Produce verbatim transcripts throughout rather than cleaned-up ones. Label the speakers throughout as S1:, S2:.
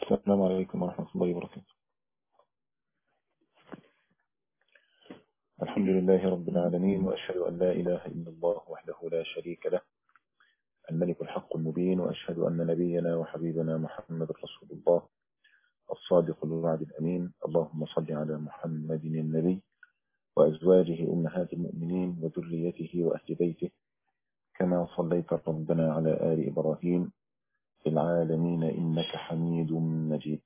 S1: السلام عليكم ورحمة الله وبركاته. الحمد لله رب العالمين، وأشهد أن لا إله إلا الله وحده لا شريك له الملك الحق المبين، وأشهد أن نبينا وحبيبنا محمد رسول الله الصادق الوعد الأمين. اللهم صل على محمد النبي وأزواجه أمهات المؤمنين وذريته وأهل بيته كما صليت ربنا على آل إبراهيم في العالمين إنك حميد مجيد.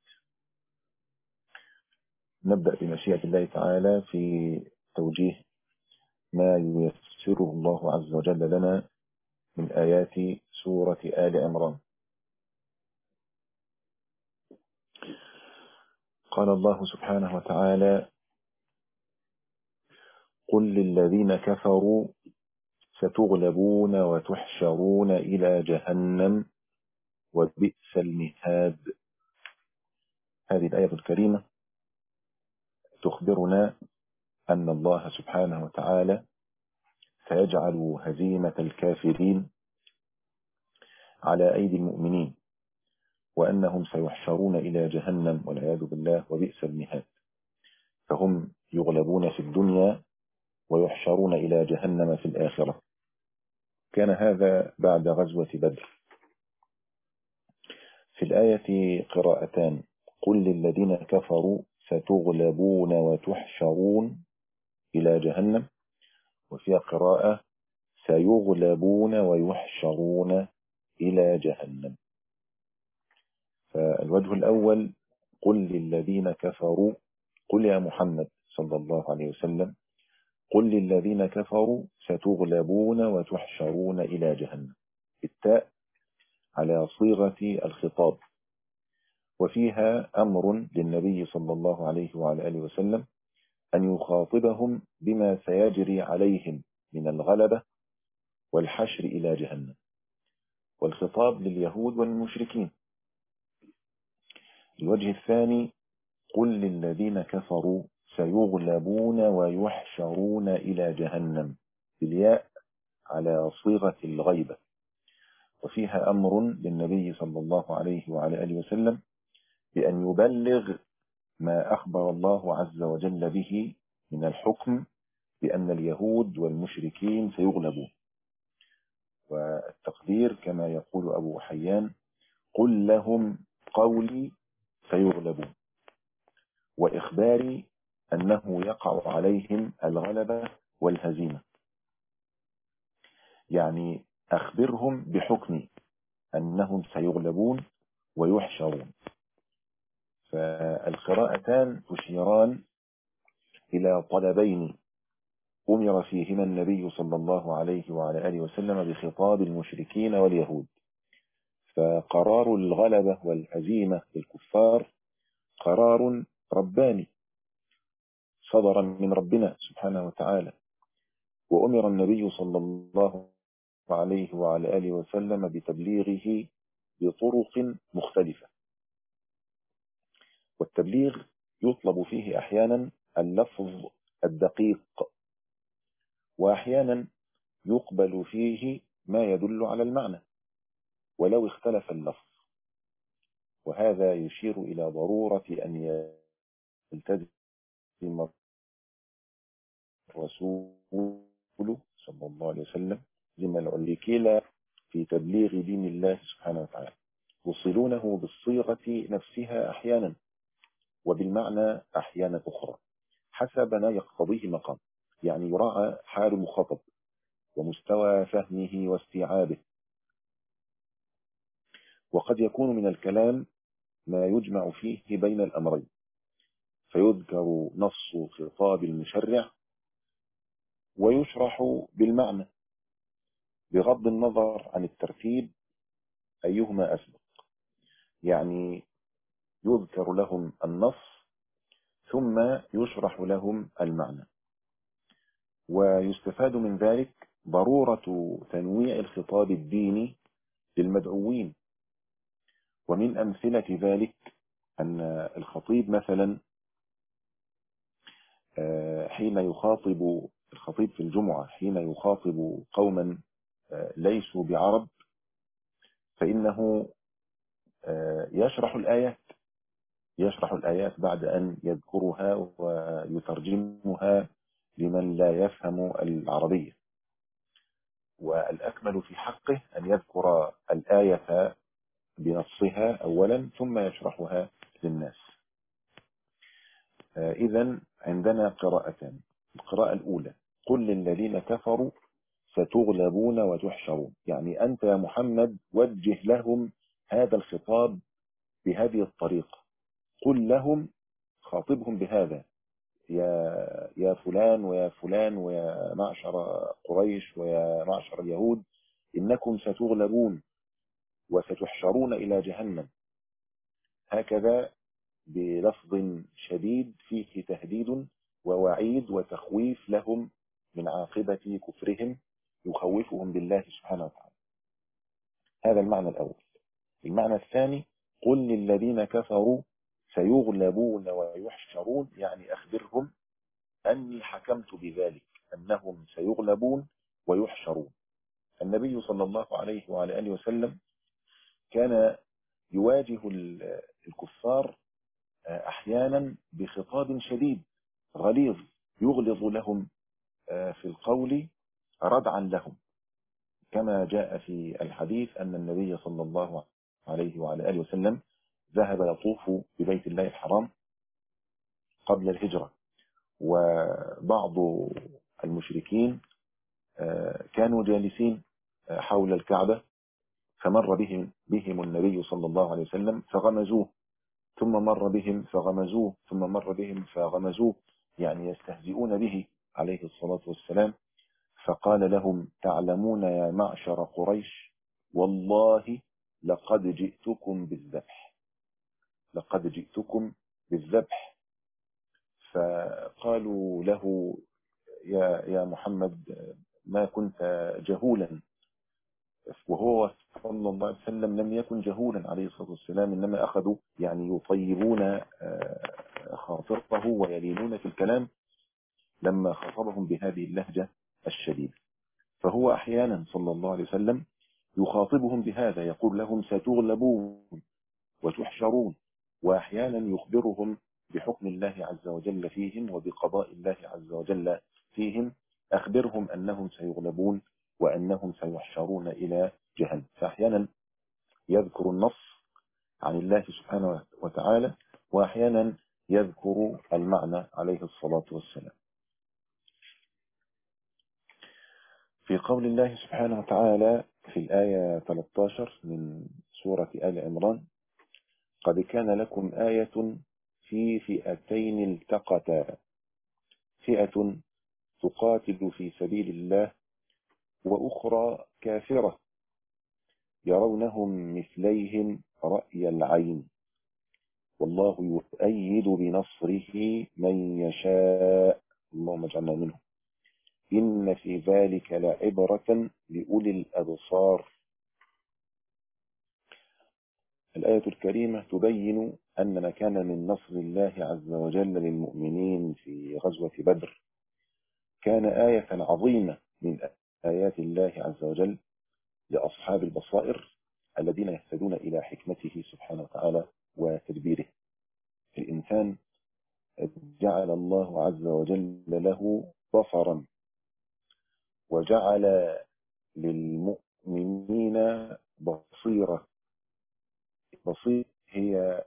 S1: نبدأ بمشيئة الله تعالى في توجيه ما ييسره الله عز وجل لنا من آيات سورة آل عمران. قال الله سبحانه وتعالى: قل للذين كفروا ستغلبون وتحشرون إلى جهنم وبئس المهاد. هذه الآية الكريمة تخبرنا أن الله سبحانه وتعالى سيجعل هزيمة الكافرين على أيدي المؤمنين، وأنهم سيحشرون إلى جهنم والعياذ بالله، وبئس المهاد. فهم يغلبون في الدنيا ويحشرون إلى جهنم في الآخرة. كان هذا بعد غزوة بدر. في الآية قراءتان: قل للذين كفروا ستغلبون وتحشرون إلى جهنم، وفيها قراءة سيغلبون ويحشرون إلى جهنم. فالوجه الأول: قل للذين كفروا، قل يا محمد صلى الله عليه وسلم، قل للذين كفروا ستغلبون وتحشرون إلى جهنم. التاء على صيغة الخطاب، وفيها أمر للنبي صلى الله عليه وعلى آله وسلم أن يخاطبهم بما سيجري عليهم من الغلبة والحشر إلى جهنم، والخطاب لليهود والمشركين. الوجه الثاني: قل للذين كفروا سيغلبون ويحشرون إلى جهنم، بالياء على صيغة الغيبة، وفيها أمر للنبي صلى الله عليه وعلى آله وسلم بأن يبلغ ما أخبر الله عز وجل به من الحكم بأن اليهود والمشركين سيغلبون. والتقدير كما يقول أبو حيان: قل لهم قولي سيغلبون، وإخباري أنه يقع عليهم الغلبة والهزيمة. يعني أخبرهم بحكمي أنهم سيغلبون ويحشرون. فالقراءتان تشيران إلى طلبين أمر فيهما النبي صلى الله عليه وعلى آله وسلم بخطاب المشركين واليهود. فقرار الغلبة والهزيمة للكفار قرار رباني صدر من ربنا سبحانه وتعالى، وأمر النبي صلى الله عليه وعلى آله وسلم بتبليغه بطرق مختلفة. والتبليغ يطلب فيه أحيانا اللفظ الدقيق، وأحيانا يقبل فيه ما يدل على المعنى ولو اختلف اللفظ. وهذا يشير إلى ضرورة أن يلتزم الرسول صلى الله عليه وسلم زم العليكيل في تبليغ دين الله سبحانه وتعالى، يوصلونه بالصيغة نفسها أحيانا وبالمعنى أحيانا أخرى حسب ما يقتضيه مقام. يعني يراعى حال مخاطب ومستوى فهمه واستيعابه. وقد يكون من الكلام ما يجمع فيه بين الأمرين، فيذكر نص خطاب المشرع ويشرح بالمعنى بغض النظر عن الترتيب أيهما أسبق. يعني يذكر لهم النص ثم يشرح لهم المعنى. ويستفاد من ذلك ضرورة تنويع الخطاب الديني للمدعوين. ومن أمثلة ذلك أن الخطيب مثلا حين يخاطب الخطيب في الجمعة حين يخاطب قوما ليسوا بعرب، فإنه يشرح الآيات يشرح الآيات بعد أن يذكرها ويترجمها لمن لا يفهم العربية. والأكمل في حقه أن يذكر الآية بنصها أولا ثم يشرحها للناس. إذن عندنا قراءتان. القراءة الأولى: قل للذين كفروا ستغلبون وتحشرون، يعني أنت يا محمد وجه لهم هذا الخطاب بهذه الطريقة. قل لهم، خاطبهم بهذا: يا يا فلان ويا فلان ويا معشر قريش ويا معشر اليهود، إنكم ستغلبون وستحشرون إلى جهنم. هكذا بلفظ شديد فيه تهديد ووعيد وتخويف لهم من عاقبة كفرهم، يخوفهم بالله سبحانه وتعالى. هذا المعنى الأول. المعنى الثاني: قل للذين كفروا سيغلبون ويحشرون، يعني أخبرهم أني حكمت بذلك، أنهم سيغلبون ويحشرون. النبي صلى الله عليه وعلى آله وسلم كان يواجه الكفار أحيانا بخطاب شديد غليظ يغلظ لهم في القول ردعا لهم، كما جاء في الحديث أن النبي صلى الله عليه وعلى آله وسلم ذهب يطوف ببيت الله الحرام قبل الهجرة، وبعض المشركين كانوا جالسين حول الكعبة، فمر بهم بهم النبي صلى الله عليه وسلم فغمزوه، ثم مر بهم فغمزوه، ثم مر بهم فغمزوه، يعني يستهزئون به عليه الصلاة والسلام. فقال لهم: تعلمون يا معشر قريش، والله لقد جئتكم بالذبح، لقد جئتكم بالذبح. فقالوا له: يا يا محمد، ما كنت جهولا. وهو صلى الله عليه وسلم لم يكن جهولا عليه الصلاة والسلام، إنما أخذوا يعني يطيبون خاطره ويلينون في الكلام لما خاطبهم بهذه اللهجة الشديدة. فهو أحيانا صلى الله عليه وسلم يخاطبهم بهذا، يقول لهم ستغلبون وتحشرون، وأحيانا يخبرهم بحكم الله عز وجل فيهم وبقضاء الله عز وجل فيهم: أخبرهم أنهم سيغلبون وأنهم سيحشرون إلى جهنم. فأحيانا يذكر النص عن الله سبحانه وتعالى، وأحيانا يذكر المعنى عليه الصلاة والسلام. في قول الله سبحانه وتعالى في الآية ثلاثة عشر من سورة آل عمران: قد كان لكم آية في فئتين التقتا، فئة تقاتل في سبيل الله وأخرى كافرة يرونهم مثليهم رأي العين والله يؤيد بنصره من يشاء، اللهم اجعلنا منهم، إن في ذلك لعبرة لأولي الأبصار. الآية الكريمة تبين أن ما كان من نصر الله عز وجل للمؤمنين في غزوة بدر كان آية عظيمة من آيات الله عز وجل لأصحاب البصائر الذين يهتدون إلى حكمته سبحانه وتعالى وتدبيره. الإنسان جعل الله عز وجل له بصرا، وجعل للمؤمنين بصيرة. بصيرة هي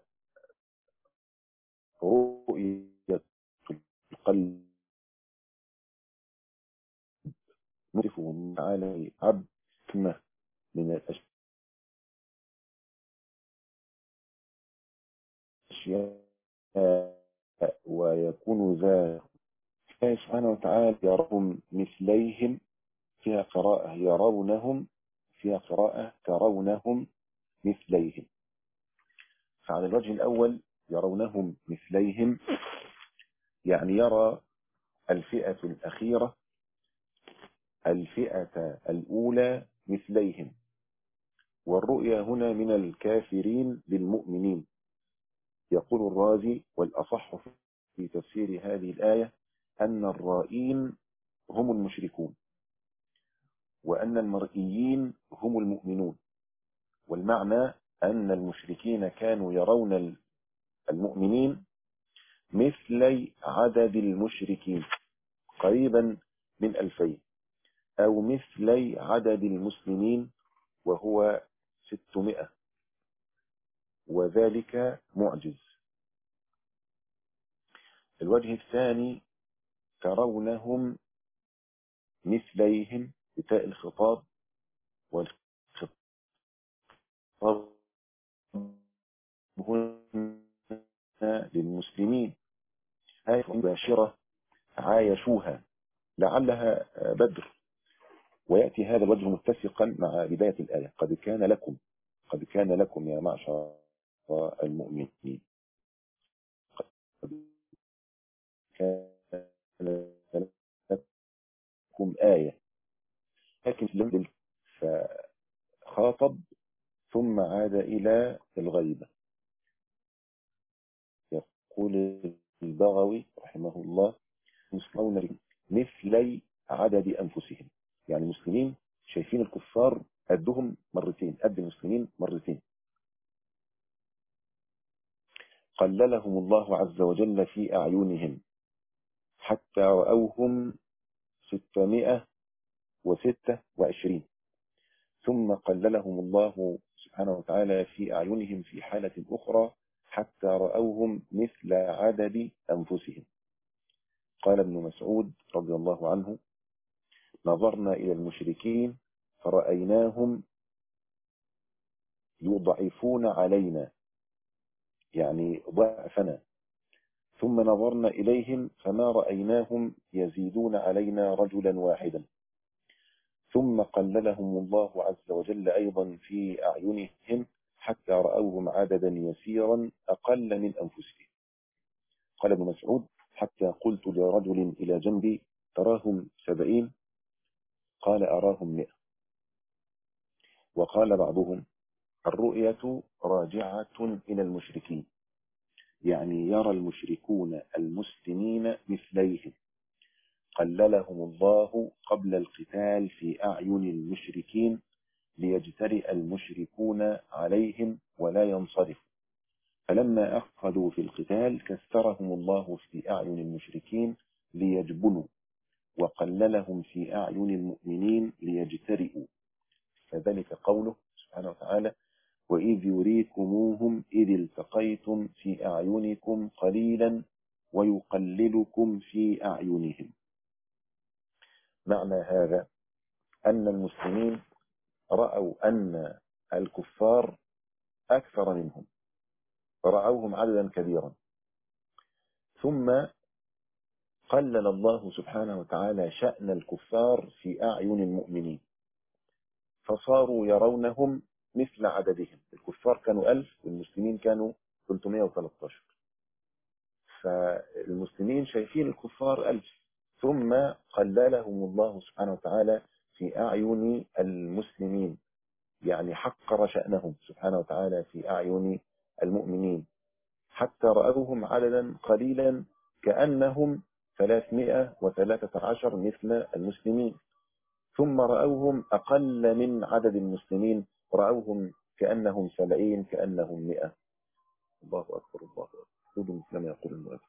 S1: رؤية القلب، نصفه تعالى عبد من الأشياء ويكون ذا سبحانه وتعالى يرون مثليهم، فيها قراءة يرونهم، فيها قراءة ترونهم مثليهم. فعلى الوجه الأول يرونهم مثليهم، يعني يرى الفئة الأخيرة الفئة الأولى مثليهم، والرؤيا هنا من الكافرين للمؤمنين. يقول الرازي: والأصح في تفسير هذه الآية أن الرائين هم المشركون، وأن المرئيين هم المؤمنون. والمعنى أن المشركين كانوا يرون المؤمنين مثلي عدد المشركين، قريبا من ألفين، أو مثلي عدد المسلمين وهو ستمائة، وذلك معجز. الوجه الثاني ترونهم مثليهم بتاء الخطاب، والخطاب هنا للمسلمين، هذه مباشرة عايشوها لعلها بدر. ويأتي هذا الوجه متسقا مع بداية الآية: قد كان لكم قد كان لكم يا معشر المؤمنين، قد كان لكم آية. لكن لم فخاطب ثم عاد إلى الغيبة. يقول البغوي رحمه الله: مسلمون مثلي عدد أنفسهم، يعني المسلمين شايفين الكفار قدهم مرتين، قد المسلمين مرتين. قللهم الله عز وجل في أعينهم حتى رأوهم ستمائة وستة وعشرين، ثم قللهم الله سبحانه وتعالى في أعينهم في حالة أخرى حتى رأوهم مثل عدد أنفسهم. قال ابن مسعود رضي الله عنه: نظرنا إلى المشركين فرأيناهم يضعفون علينا، يعني ضعفنا، ثم نظرنا إليهم فما رأيناهم يزيدون علينا رجلا واحدا، ثم قللهم الله عز وجل أيضا في أعينهم حتى رأوهم عددا يسيرا أقل من أنفسهم. قال ابن مسعود: حتى قلت لرجل إلى جنبي: تراهم سبعين؟ قال: أراهم مئة. وقال بعضهم: الرؤية راجعة إلى المشركين، يعني يرى المشركون المسلمين مثليهم، قللهم الله قبل القتال في أعين المشركين ليجترئ المشركون عليهم ولا ينصرفوا، فلما أخذوا في القتال كثرهم الله في أعين المشركين ليجبنوا، وقللهم في أعين المؤمنين ليجترئوا. فذلك قوله سبحانه وتعالى: وإذ يريكموهم إذ التقيتم في أعينكم قليلا ويقللكم في أعينهم. معنى هذا أن المسلمين رأوا أن الكفار أكثر منهم، رأوهم عددا كبيرا، ثم قلل الله سبحانه وتعالى شأن الكفار في أعين المؤمنين، فصاروا يرونهم مثل عددهم. الكفار كانوا ألف والمسلمين كانوا ثلاثمائة وثلاثة عشر، فالمسلمين شايفين الكفار ألف، ثم قللهم الله سبحانه وتعالى في أعين المسلمين، يعني حقر شأنهم سبحانه وتعالى في أعين المؤمنين حتى رأوهم عددا قليلا كأنهم ثلاثمائة وثلاثة عشر مثل المسلمين، ثم رأوهم أقل من عدد المسلمين، رأوهم كأنهم سبعين، كأنهم مئة. الله أكبر، الله أكبر. قولوا مثل ما يقول المؤلف.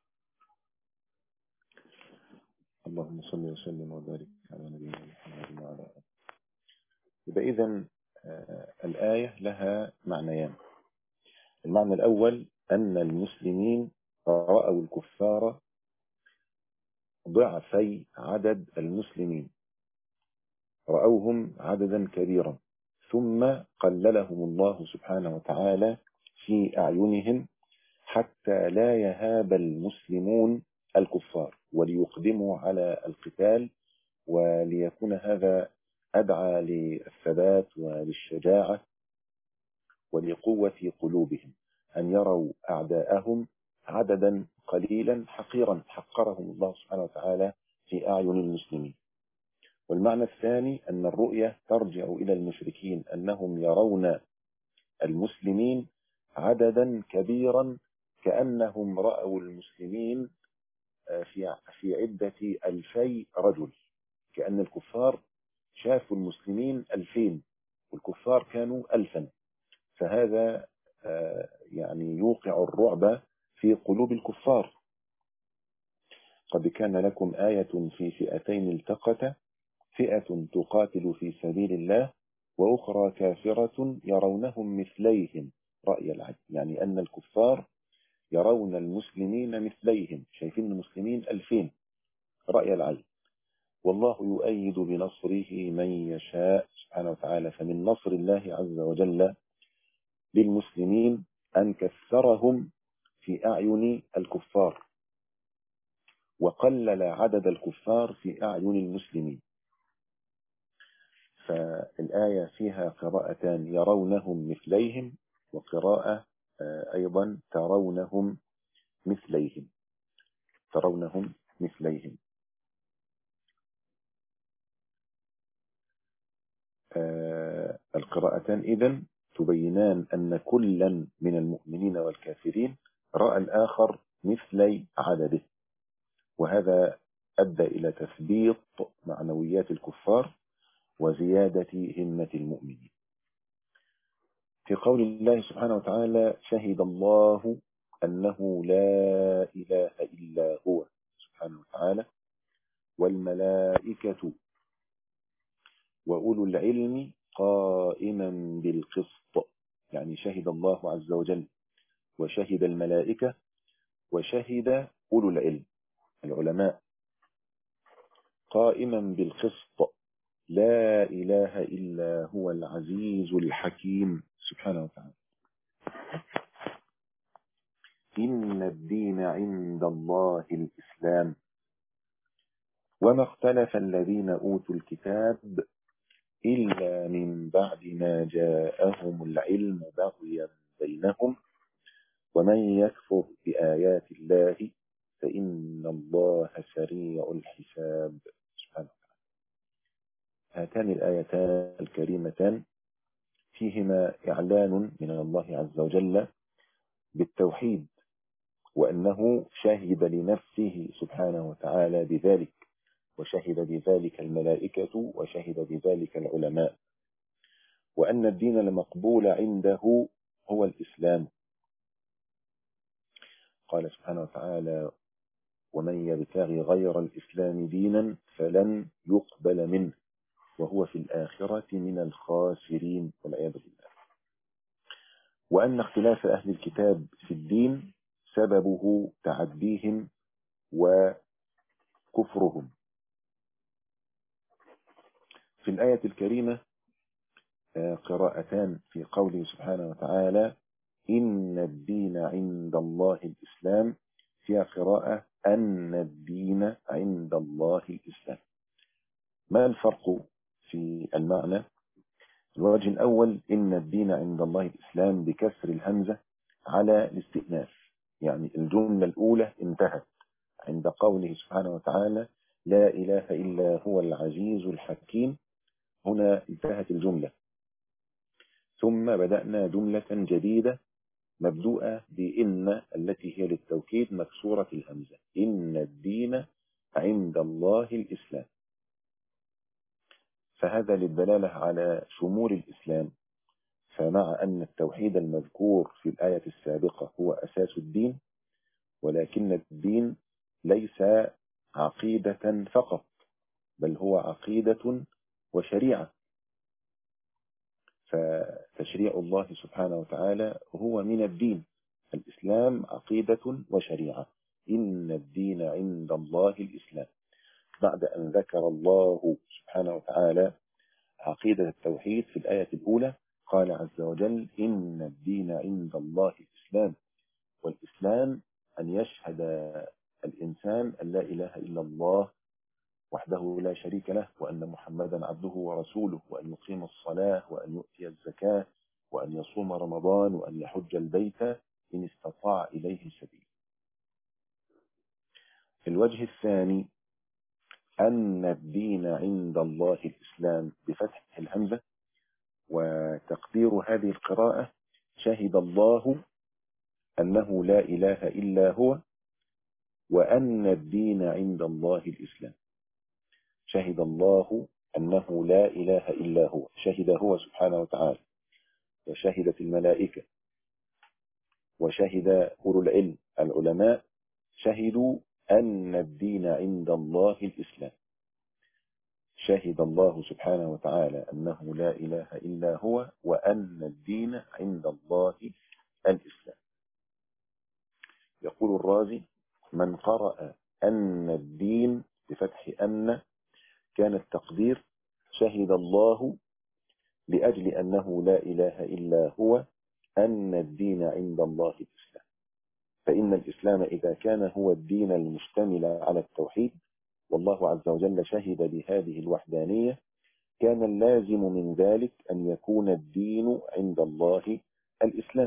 S1: اللهم صل وسلم وبارك على نبينا محمد وعلى آله. يبقى إذن الآية لها معنيان. المعنى الأول أن المسلمين رأوا الكفار ضعفي عدد المسلمين، رأوهم عددا كبيرا، ثم قللهم الله سبحانه وتعالى في أعينهم حتى لا يهاب المسلمون الكفار وليقدموا على القتال، وليكون هذا أدعى للثبات وللشجاعة ولقوة قلوبهم، أن يروا أعداءهم عددا قليلا حقيرا حقرهم الله سبحانه وتعالى في أعين المسلمين. والمعنى الثاني أن الرؤية ترجع إلى المشركين، أنهم يرون المسلمين عددا كبيرا كأنهم رأوا المسلمين في في عدة ألفي رجل، كأن الكفار شافوا المسلمين ألفين والكفار كانوا ألفا، فهذا يعني يوقع الرعب في قلوب الكفار. قد كان لكم آية في فئتين التقتا فئة تقاتل في سبيل الله وأخرى كافرة يرونهم مثليهم رأي العين، يعني أن الكفار يرون المسلمين مثليهم، شايفين المسلمين ألفين رأي العين، والله يؤيد بنصره من يشاء سبحانه وتعالى. فمن نصر الله عز وجل للمسلمين أن كثرهم في أعين الكفار وقلل عدد الكفار في أعين المسلمين. فالآية فيها قراءتان، يرونهم مثليهم، وقراءة أيضا ترونهم مثليهم ترونهم مثليهم. آه القراءتان إذن تبينان أن كلا من المؤمنين والكافرين رأى الآخر مثلي عدده، وهذا أدى إلى تثبيط معنويات الكفار وزيادة همة المؤمنين. في قول الله سبحانه وتعالى شهد الله أنه لا إله إلا هو سبحانه وتعالى والملائكة وأولو العلم قائما بالقسط، يعني شهد الله عز وجل وشهد الملائكة وشهد أولو العلم العلماء قائما بالقسط لا إله إلا هو العزيز الحكيم سبحانه وتعالى. إن الدين عند الله الإسلام وما اختلف الذين أوتوا الكتاب إلا من بعد ما جاءهم العلم بغيا بينهم ومن يكفر بآيات الله فإن الله سريع الحساب سبحانه وتعالى. هاتان الآيتان الكريمتان فيهما إعلان من الله عز وجل بالتوحيد، وأنه شهد لنفسه سبحانه وتعالى بذلك، وشهد بذلك الملائكة وشهد بذلك العلماء، وأن الدين المقبول عنده هو الإسلام. قال سبحانه وتعالى ومن يبتغي غير الإسلام دينا فلن يقبل منه وهو في الآخرة من الخاسرين والعياذ بالله. وأن اختلاف أهل الكتاب في الدين سببه تعديهم وكفرهم. في الآية الكريمة قراءتان في قوله سبحانه وتعالى إن الدين عند الله الإسلام، فيها قراءة أن الدين عند الله الإسلام. ما الفرق في المعنى؟ الوجه الأول إن الدين عند الله الإسلام بكسر الهمزة على الاستئناف، يعني الجملة الأولى انتهت عند قوله سبحانه وتعالى لا إله إلا هو العزيز الحكيم، هنا انتهت الجملة، ثم بدأنا جملة جديدة مبدوءة بإن التي هي للتوكيد مكسورة الهمزة، إن الدين عند الله الإسلام. فهذا للدلالة على شمول الإسلام. فمع أن التوحيد المذكور في الآية السابقة هو أساس الدين، ولكن الدين ليس عقيدة فقط، بل هو عقيدة وشريعة. فتشريع الله سبحانه وتعالى هو من الدين. الإسلام عقيدة وشريعة. إن الدين عند الله الإسلام. بعد أن ذكر الله سبحانه وتعالى عقيدة التوحيد في الآية الأولى قال عز وجل إن الدين عند الله الإسلام. والإسلام أن يشهد الإنسان أن لا إله إلا الله وحده لا شريك له، وأن محمدا عبده ورسوله، وأن يقيم الصلاة، وأن يؤتي الزكاة، وأن يصوم رمضان، وأن يحج البيت إن استطاع إليه سبيل. الوجه الثاني أن الدين عند الله الإسلام بفتح الهمزة، وتقدير هذه القراءة شهد الله أنه لا إله إلا هو وأن الدين عند الله الإسلام. شهد الله أنه لا إله إلا هو، شهد هو سبحانه وتعالى، وشهدت الملائكة، وشهد أولو العلم العلماء شهدوا أن الدين عند الله الإسلام. شهد الله سبحانه وتعالى أنه لا إله إلا هو وأن الدين عند الله الإسلام. يقول الرازي: من قرأ أن الدين بفتح أن كان التقدير شهد الله لأجل أنه لا إله إلا هو أن الدين عند الله الإسلام. فإن الإسلام إذا كان هو الدين المشتمل على التوحيد والله عز وجل شهد بهذه الوحدانية، كان اللازم من ذلك أن يكون الدين عند الله الإسلام.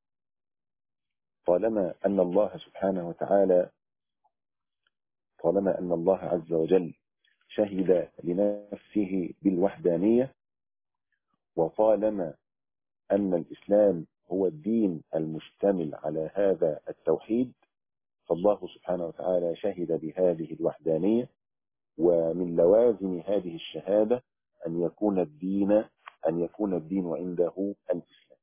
S1: طالما أن الله سبحانه وتعالى طالما أن الله عز وجل شهد لنفسه بالوحدانية، وطالما أن الإسلام هو الدين المشتمل على هذا التوحيد، فالله سبحانه وتعالى شهد بهذه الوحدانية. ومن لوازم هذه الشهادة أن يكون الدين أن يكون الدين عنده الإسلام.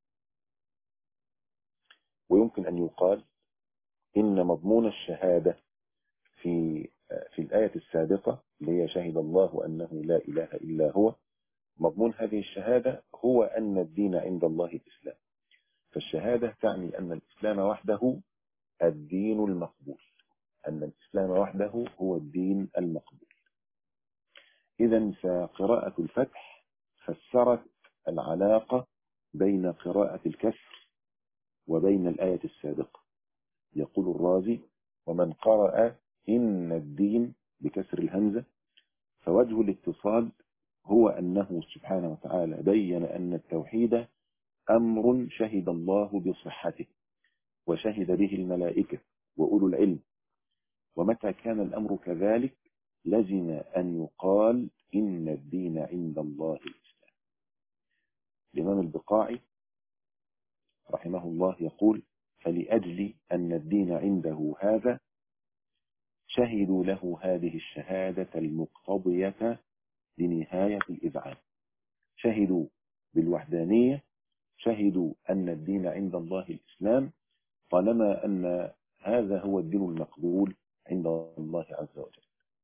S1: ويمكن أن يقال إن مضمون الشهادة في في الآية السابقة اللي هي شهد الله أنه لا إله إلا هو، مضمون هذه الشهادة هو أن الدين عند الله الإسلام. فالشهادة تعني أن الإسلام وحده الدين المقبول، أن الإسلام وحده هو الدين المقبول. إذن فقراءة الفتح فسرت العلاقة بين قراءة الكسر وبين الآية السابقة. يقول الرازي: ومن قرأ إن الدين بكسر الهمزة فوجه الاتصال هو أنه سبحانه وتعالى بين أن التوحيد أمر شهد الله بصحته وشهد به الملائكة وأولو العلم، ومتى كان الأمر كذلك لزم أن يقال إن الدين عند الله الإسلام. الإمام البقاعي رحمه الله يقول: فلأجل أن الدين عنده هذا شهدوا له هذه الشهادة المقتضية لنهاية الإذعان. شهدوا بالوحدانية، شهدوا أن الدين عند الله الإسلام، طالما أن هذا هو الدين المقبول عند الله عز وجل.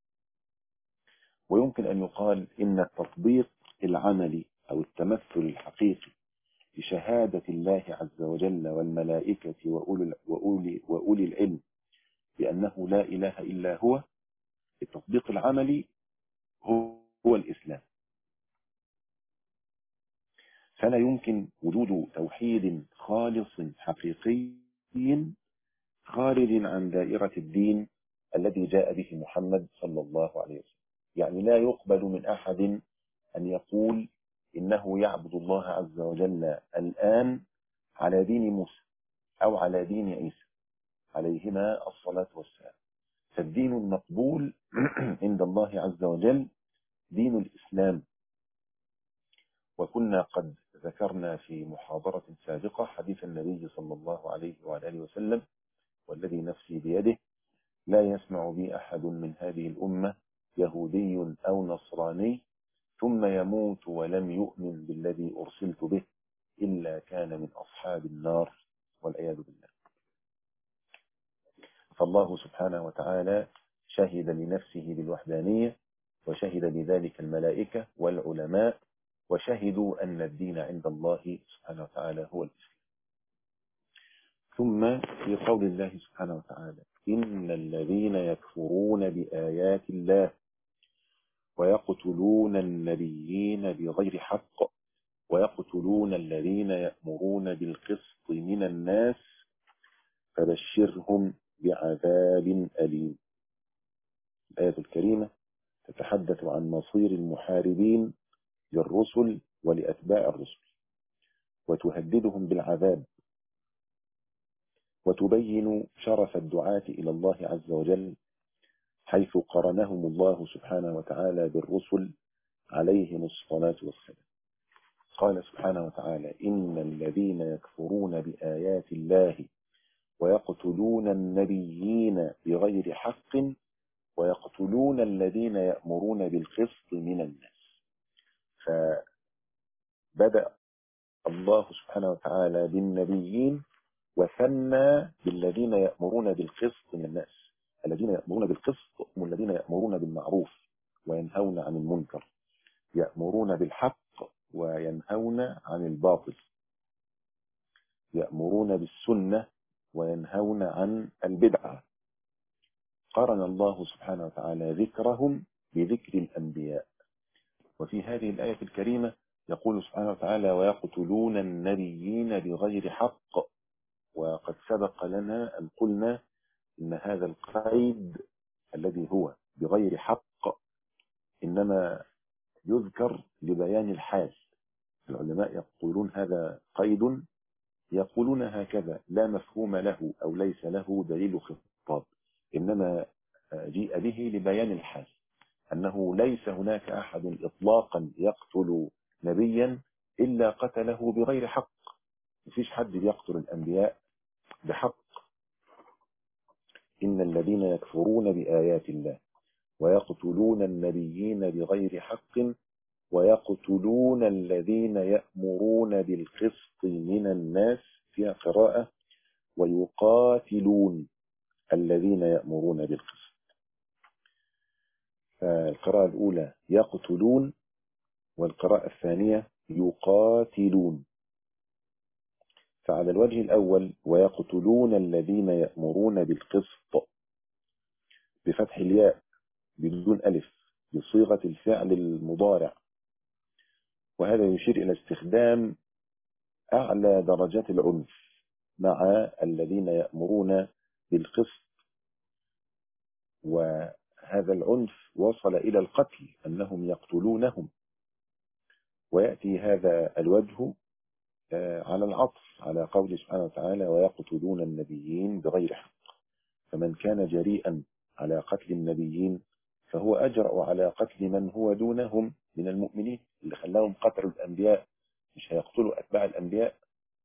S1: ويمكن أن يقال إن التطبيق العملي أو التمثل الحقيقي بشهادة الله عز وجل والملائكة وأولي, وأولي, وأولي العلم بأنه لا إله إلا هو، التطبيق العملي هو, هو الإسلام. فلا يمكن وجود توحيد خالص حقيقي خارج عن دائرة الدين الذي جاء به محمد صلى الله عليه وسلم. يعني لا يقبل من أحد أن يقول إنه يعبد الله عز وجل الآن على دين موسى أو على دين عيسى عليهما الصلاة والسلام. فالدين المقبول عند الله عز وجل دين الإسلام. وكنا قد ذكرنا في محاضرة سابقة حديث النبي صلى الله عليه وآله وسلم: والذي نفسي بيده لا يسمع بي أحد من هذه الأمة يهودي أو نصراني ثم يموت ولم يؤمن بالذي أرسلت به إلا كان من أصحاب النار والعياذ بالله. فالله سبحانه وتعالى شهد لنفسه بالوحدانية، وشهد بذلك الملائكة والعلماء، وشهدوا أن الدين عند الله سبحانه وتعالى هو الإسلام. ثم في قول الله سبحانه وتعالى: إن الذين يكفرون بآيات الله ويقتلون النبيين بغير حق ويقتلون الذين يأمرون بالقسط من الناس فبشرهم بعذاب أليم. الآية الكريمة تتحدث عن مصير المحاربين للرسل ولأتباع الرسل، وتهددهم بالعذاب، وتبين شرف الدعاة إلى الله عز وجل حيث قرنهم الله سبحانه وتعالى بالرسل عليهم الصلاة والسلام. قال سبحانه وتعالى: إن الذين يكفرون بآيات الله ويقتلون النبيين بغير حق ويقتلون الذين يأمرون بالقسط من الناس. فبدأ الله سبحانه وتعالى بالنبيين وثنى بالذين يأمرون بالقسط من الناس. الذين يأمرون بالقسط هم الذين يأمرون بالمعروف وينهون عن المنكر، يأمرون بالحق وينهون عن الباطل، يأمرون بالسنة وينهون عن البدعة. قارن الله سبحانه وتعالى ذكرهم بذكر الأنبياء. وفي هذه الآية الكريمة يقول سبحانه وتعالى: ويقتلون النبيين بغير حق. وقد سبق لنا أن قلنا إن هذا القيد الذي هو بغير حق إنما يذكر لبيان الحال. العلماء يقولون هذا قيد يقولون هكذا لا مفهوم له أو ليس له دليل خطاب، إنما جيء به لبيان الحال، أنه ليس هناك أحد إطلاقا يقتل نبيا إلا قتله بغير حق. مفيش حد بيقتل الأنبياء بحق. إن الذين يكفرون بآيات الله ويقتلون النبيين بغير حق ويقتلون الذين يأمرون بالقسط من الناس، فيها قراءة ويقاتلون الذين يأمرون بالقسط. فالقراءة الأولى يقتلون، والقراءة الثانية يقاتلون. فعلى الوجه الأول ويقتلون الذين يأمرون بالقسط بفتح الياء بدون ألف بصيغة الفعل المضارع، وهذا يشير إلى استخدام أعلى درجات العنف مع الذين يأمرون بالقسط. وهذا العنف وصل إلى القتل، أنهم يقتلونهم. ويأتي هذا الوجه على العطف على قول سبحانه وتعالى ويقتلون النبيين بغير حق. فمن كان جريئا على قتل النبيين فهو أجرأ على قتل من هو دونهم من المؤمنين. اللي خلاهم قتلوا الأنبياء مش هيقتلوا أتباع الأنبياء،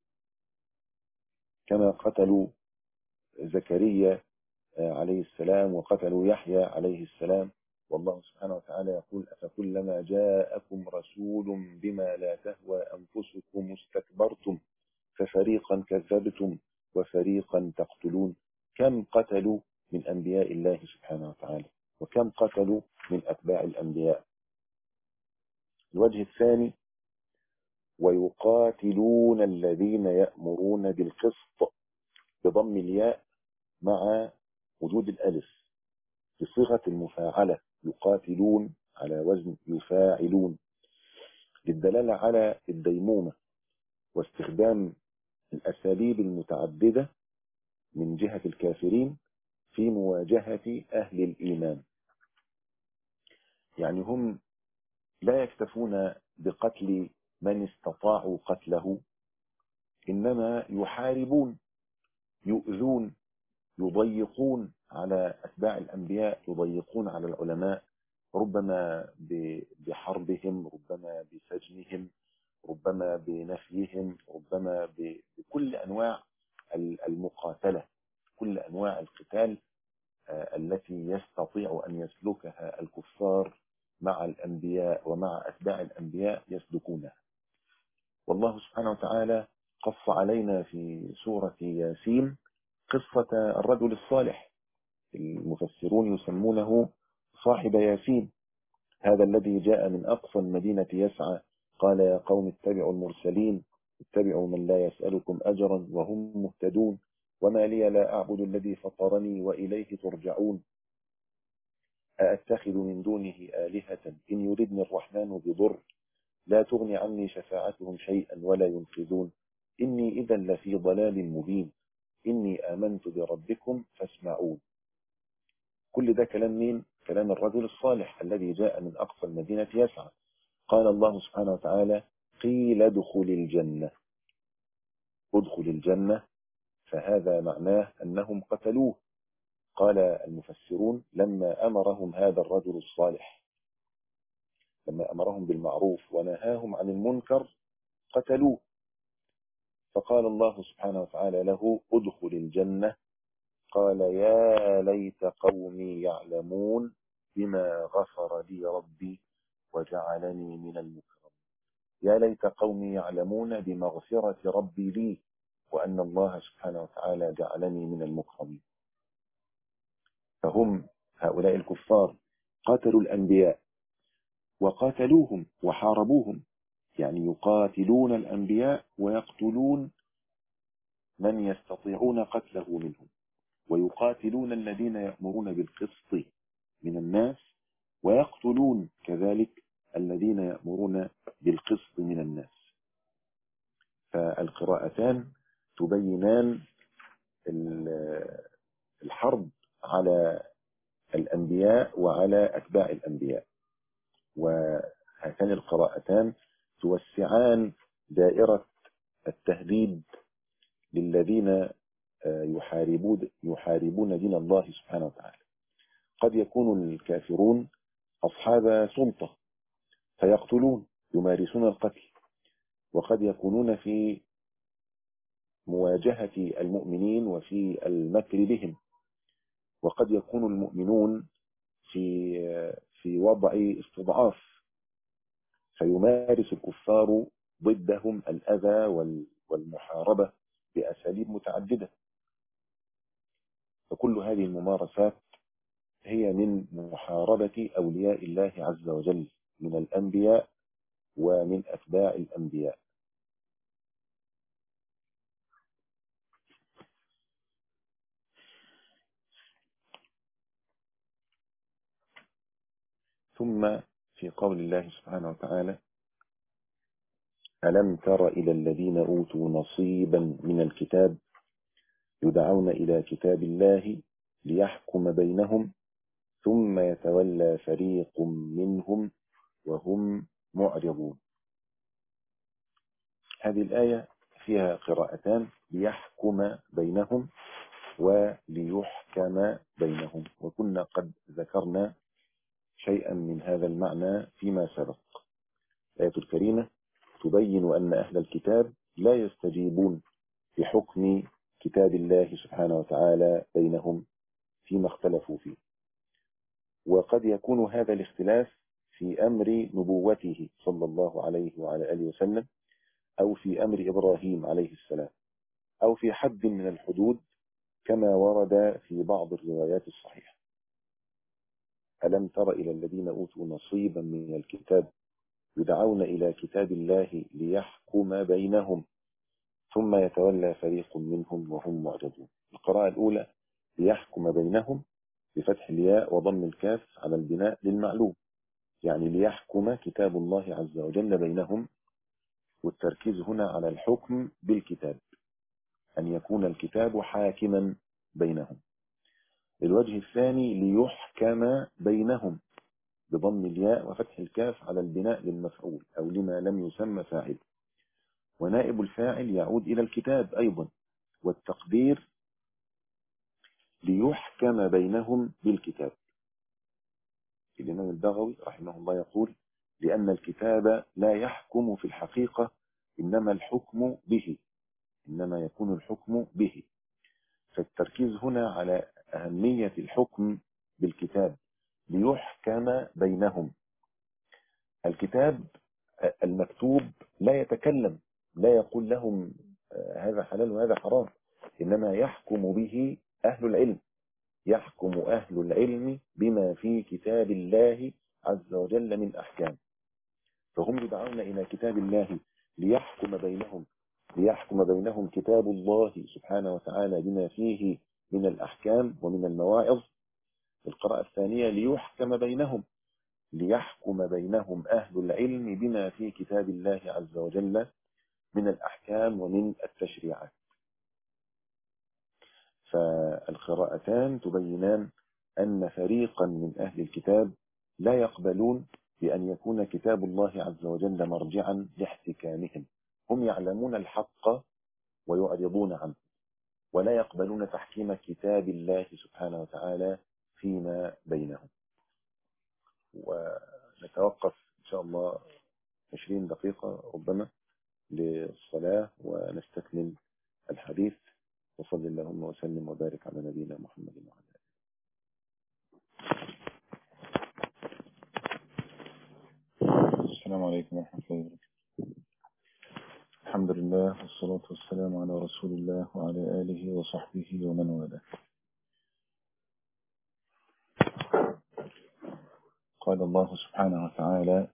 S1: كما قتلوا زكريا عليه السلام وقتلوا يحيى عليه السلام. والله سبحانه وتعالى يقول أفكلما جاءكم رسول بما لا تهوى أنفسكم استكبرتم ففريقا كذبتم وفريقا تقتلون. كم قتلوا من أنبياء الله سبحانه وتعالى، وكم قتلوا من أتباع الأنبياء. الوجه الثاني ويقاتلون الذين يأمرون بالقسط بضم الياء مع وجود الألف بصيغة المفاعلة، يقاتلون على وزن يفاعلون، للدلالة على الديمومة واستخدام الأساليب المتعددة من جهة الكافرين في مواجهة أهل الإيمان. يعني هم لا يكتفون بقتل من استطاعوا قتله، إنما يحاربون، يؤذون، يضيقون على أتباع الأنبياء، يضيقون على العلماء، ربما بحربهم، ربما بسجنهم، ربما بنفيهم، ربما بكل أنواع المقاتلة، كل أنواع القتال التي يستطيع أن يسلكها الكفار مع الأنبياء ومع أتباع الأنبياء يسلكونها. والله سبحانه وتعالى قص علينا في سورة ياسين قصة الرجل الصالح، المفسرون يسمونه صاحب ياسين، هذا الذي جاء من أقصى المدينة يسعى قال يا قوم اتبعوا المرسلين اتبعوا من لا يسألكم أجرا وهم مهتدون وما لي لا أعبد الذي فطرني وإليه ترجعون أأتخذ من دونه آلهة إن يردني الرحمن بضر لا تغني عني شفاعتهم شيئا ولا ينقذون إني إذا لفي ضلال مبين إني آمنت بربكم فاسمعون. كل ده كلام مين؟ كلام الرجل الصالح الذي جاء من أقصى المدينة يسعى. قال الله سبحانه وتعالى قيل ادخل الجنة. ادخل الجنة، فهذا معناه أنهم قتلوه. قال المفسرون لما أمرهم هذا الرجل الصالح، لما أمرهم بالمعروف ونهاهم عن المنكر قتلوه. فقال الله سبحانه وتعالى له ادخل الجنة. قال يا ليت قومي يعلمون بما غفر لي ربي وجعلني من المكرمين. يا ليت قومي يعلمون بمغفرة ربي لي وأن الله سبحانه وتعالى جعلني من المكرمين. فهم هؤلاء الكفار قاتلوا الأنبياء وقاتلوهم وحاربوهم، يعني يقاتلون الأنبياء ويقتلون من يستطيعون قتله منهم، ويقاتلون الذين يأمرون بالقسط من الناس، ويقتلون كذلك الذين يأمرون بالقسط من الناس. فالقراءتان تبينان الحرب على الأنبياء وعلى أتباع الأنبياء، وهاتان القراءتان توسعان دائرة التهديد للذين يحاربون يحاربون دين الله سبحانه وتعالى. قد يكون الكافرون أصحاب سلطة فيقتلون يمارسون القتل، وقد يكونون في مواجهة المؤمنين وفي المكر بهم، وقد يكون المؤمنون في في وضع استضعاف فيمارس الكفار ضدهم الأذى والمحاربة بأساليب متعددة. فكل هذه الممارسات هي من محاربة أولياء الله عز وجل من الأنبياء ومن أتباع الأنبياء. ثم في قول الله سبحانه وتعالى: ألم تر إلى الذين أوتوا نصيبا من الكتاب يدعون إلى كتاب الله ليحكم بينهم ثم يتولى فريق منهم وهم معرضون. هذه الآية فيها قراءتان: ليحكم بينهم وليحكم بينهم، وكنا قد ذكرنا شيئا من هذا المعنى فيما سبق. الآية الكريمة تبين أن أهل الكتاب لا يستجيبون بحكم كتاب الله سبحانه وتعالى بينهم فيما اختلفوا فيه، وقد يكون هذا الاختلاف في أمر نبوته صلى الله عليه وعلى آله وسلم، أو في أمر إبراهيم عليه السلام، أو في حد من الحدود كما ورد في بعض الروايات الصحيحة. ألم تر إلى الذين أوتوا نصيبا من الكتاب يدعون إلى كتاب الله ليحكم بينهم ثم يتولى فريق منهم وهم معرضون. القراءة الأولى: ليحكم بينهم بفتح الياء وضم الكاف على البناء للمعلوم، يعني ليحكم كتاب الله عز وجل بينهم، والتركيز هنا على الحكم بالكتاب، أن يكون الكتاب حاكما بينهم. الوجه الثاني: ليحكم بينهم بضم الياء وفتح الكاف على البناء للمفعول أو لما لم يسمى فاعل، ونائب الفاعل يعود إلى الكتاب أيضا، والتقدير ليحكم بينهم بالكتاب. الإمام البغوي رحمه الله يقول: لأن الكتاب لا يحكم في الحقيقة، إنما الحكم به، إنما يكون الحكم به. فالتركيز هنا على أهمية الحكم بالكتاب ليحكم بينهم. الكتاب المكتوب لا يتكلم، لا يقول لهم هذا حلال وهذا حرام، إنما يحكم به أهل العلم، يحكم أهل العلم بما في كتاب الله عز وجل من أحكام. فهم يدعون إلى كتاب الله ليحكم بينهم، ليحكم بينهم كتاب الله سبحانه وتعالى بما فيه من الأحكام ومن المواعظ. القراءة الثانية: ليحكم بينهم، ليحكم بينهم أهل العلم بما في كتاب الله عز وجل من الأحكام ومن التشريعات. فالقراءتان تبينان أن فريقا من أهل الكتاب لا يقبلون بأن يكون كتاب الله عز وجل مرجعا لاحتكامهم. هم يعلمون الحق ويعرضون عنه، ولا يقبلون تحكيم كتاب الله سبحانه وتعالى فيما بينهم. ونتوقف إن شاء الله عشرين دقيقة ربما للصلاة ونستكمل الحديث. وصلى اللهم وسلم وبارك على نبينا محمد وعلى آله. السلام عليكم ورحمة الله وبركاته. الحمد لله والصلاة والسلام على رسول الله وعلى آله وصحبه ومن والاه. قال الله سبحانه وتعالى: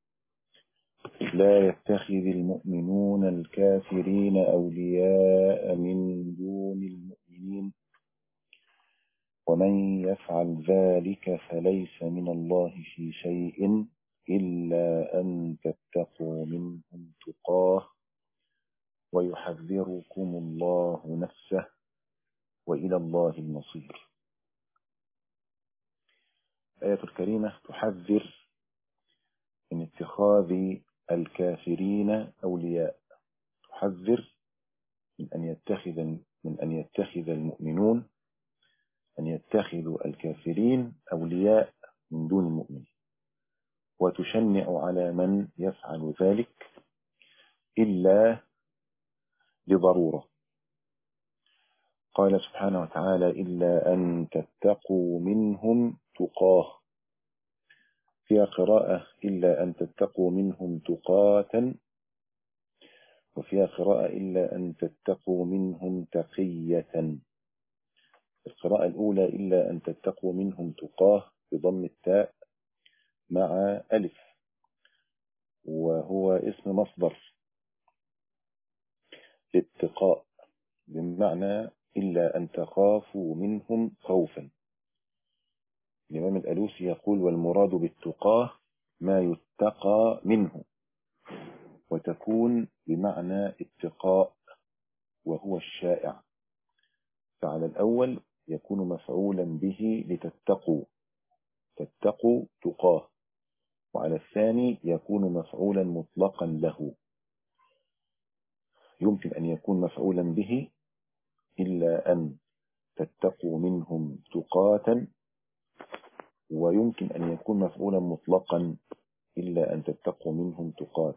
S1: لا يتخذ المؤمنون الكافرين أولياء من دون المؤمنين ومن يفعل ذلك فليس من الله في شيء إلا أن تتقوا منهم تقاه ويحذركم الله نفسه وإلى الله المصير. الآية الكريمة تحذر من اتخاذ الكافرين أولياء، تحذر من أن يتخذ من أن يتخذ المؤمنون أن يتخذوا الكافرين أولياء من دون المؤمنين، وتشنع على من يفعل ذلك إلا لضرورة. قال سبحانه وتعالى: إلا أن تتقوا منهم تقاه. فيها قراءة إلا أن تتقوا منهم تقاة، وفيها قراءة إلا أن تتقوا منهم تقية. القراءة الأولى إلا أن تتقوا منهم تقاه بضم التاء مع ألف، وهو اسم مصدر للاتقاء، بمعنى إلا أن تخافوا منهم خوفا. الإمام الألوسي يقول: والمراد بالتقاه ما يتقى منه، وتكون بمعنى اتقاء وهو الشائع، فعلى الأول يكون مفعولا به لتتقوا، تتقوا تقاه، وعلى الثاني يكون مفعولا مطلقا له. يمكن أن يكون مفعولا به إلا أن تتقوا منهم تقاة، ويمكن أن يكون مفعولا مطلقا إلا أن تتقوا منهم تقاة.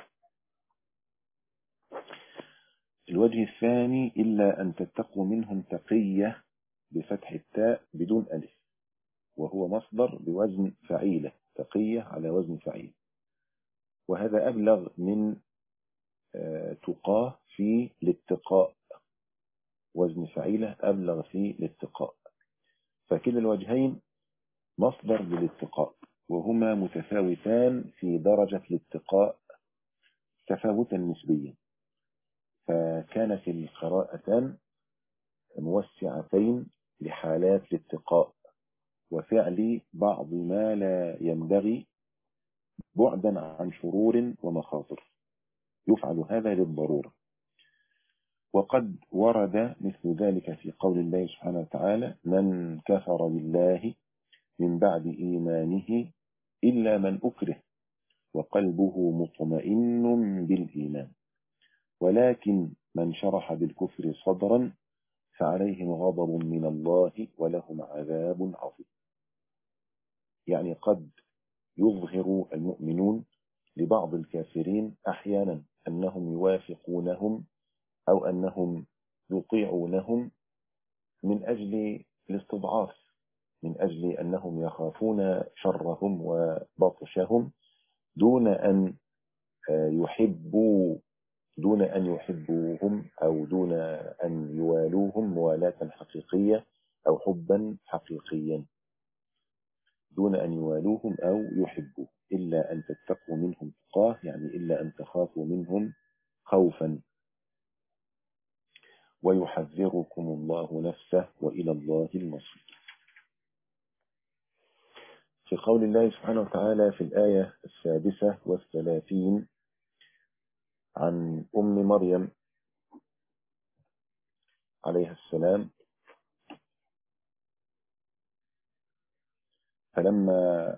S1: الوجه الثاني إلا أن تتقوا منهم تقية بفتح التاء بدون ألف، وهو مصدر بوزن فعيلة، تقية على وزن فعيل، وهذا أبلغ من تقاه في الاتقاء، وزن فعيلة أبلغ في الاتقاء، فكلا الوجهين مصدر للاتقاء، وهما متفاوتان في درجة الاتقاء تفاوتا نسبيا، فكانت القراءتان موسعتين لحالات الاتقاء وفعل بعض ما لا ينبغي بعدا عن شرور ومخاطر، يفعل هذا للضرورة. وقد ورد مثل ذلك في قول الله سبحانه وتعالى: من كفر بالله من بعد إيمانه إلا من أكره وقلبه مطمئن بالإيمان ولكن من شرح بالكفر صدرا فعليهم غضب من الله ولهم عذاب عظيم. يعني قد يظهر المؤمنون لبعض الكافرين أحيانا أنهم يوافقونهم أو أنهم يطيعونهم من أجل الاستضعاف، من أجل أنهم يخافون شرهم وبطشهم دون أن يحبوا دون أن يحبوهم أو دون أن يوالوهم موالاة حقيقية أو حبا حقيقيا، دون أن يوالوهم أو يحبوا. إلا أن تتقوا منهم تقاه، يعني إلا أن تخافوا منهم خوفا. ويحذركم الله نفسه وإلى الله المصير. في قول الله سبحانه وتعالى في الآية السادسة والثلاثين عن أم مريم عليها السلام: فلما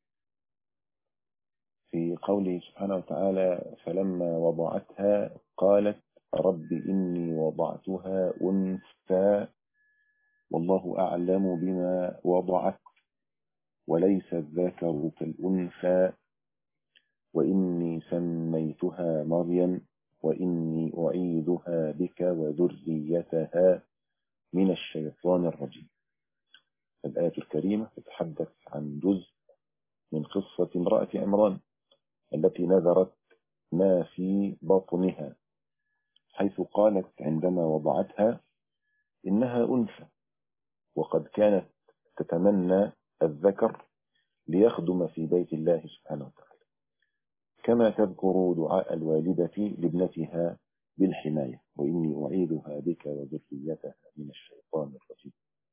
S1: في قوله سبحانه وتعالى: فلما وضعتها قالت رب إني وضعتها أنثى والله أعلم بما وضعت وليس الذكر كالأنثى وإني سميتها مريم وإني أعيذها بك وذريتها من الشيطان الرجيم. الآية الكريمة تتحدث عن جزء من قصة امرأة عمران التي نذرت ما في بطنها، حيث قالت عندما وضعتها إنها أنثى، وقد كانت تتمنى الذكر ليخدم في بيت الله سبحانه وتعالى، كما تذكر دعاء الوالدة لابنتها بالحماية: وإني أعيذها بك وذريتها من الشيطان الرجيم.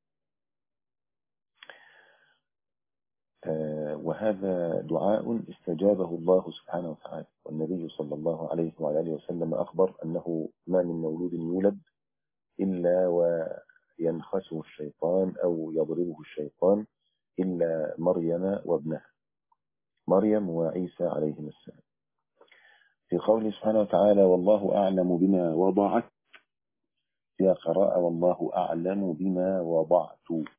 S1: آه وهذا دعاء استجابه الله سبحانه وتعالى، والنبي صلى الله عليه وعلى آله وسلم أخبر أنه ما من مولود يولد إلا وينخسه الشيطان أو يضربه الشيطان إلا مريم وابنها، مريم وعيسى عليهم السلام. في قوله سبحانه وتعالى: والله أعلم بما وضعت، فيها قراءة: والله أعلم بما وضعت.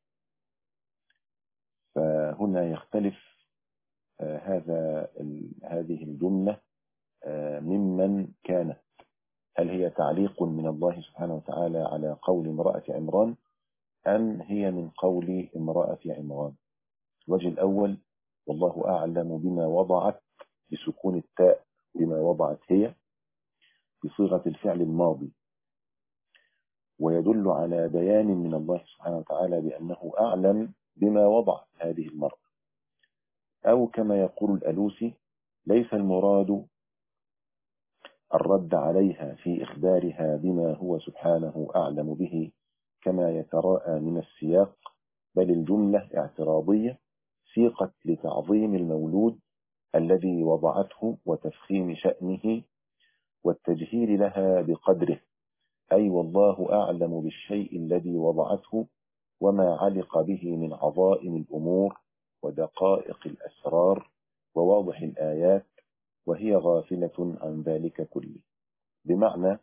S1: فهنا يختلف آه هذا هذه الجملة آه ممن كانت، هل هي تعليق من الله سبحانه وتعالى على قول امرأة عمران، أم هي من قول امرأة عمران؟ الوجه الأول: والله أعلم بما وضعت بسكون التاء، بما وضعت هي بصيغة الفعل الماضي، ويدل على بيان من الله سبحانه وتعالى بأنه أعلم بما وضعت هذه المرأة. أو كما يقول الألوسي: ليس المراد الرد عليها في إخبارها بما هو سبحانه أعلم به كما يتراءى من السياق، بل الجملة اعتراضية سيقت لتعظيم المولود الذي وضعته وتفخيم شأنه والتجهيل لها بقدره، أي والله أعلم بالشيء الذي وضعته وما علق به من عظائم الأمور ودقائق الأسرار وواضح الآيات، وهي غافلة عن ذلك كله. بمعنى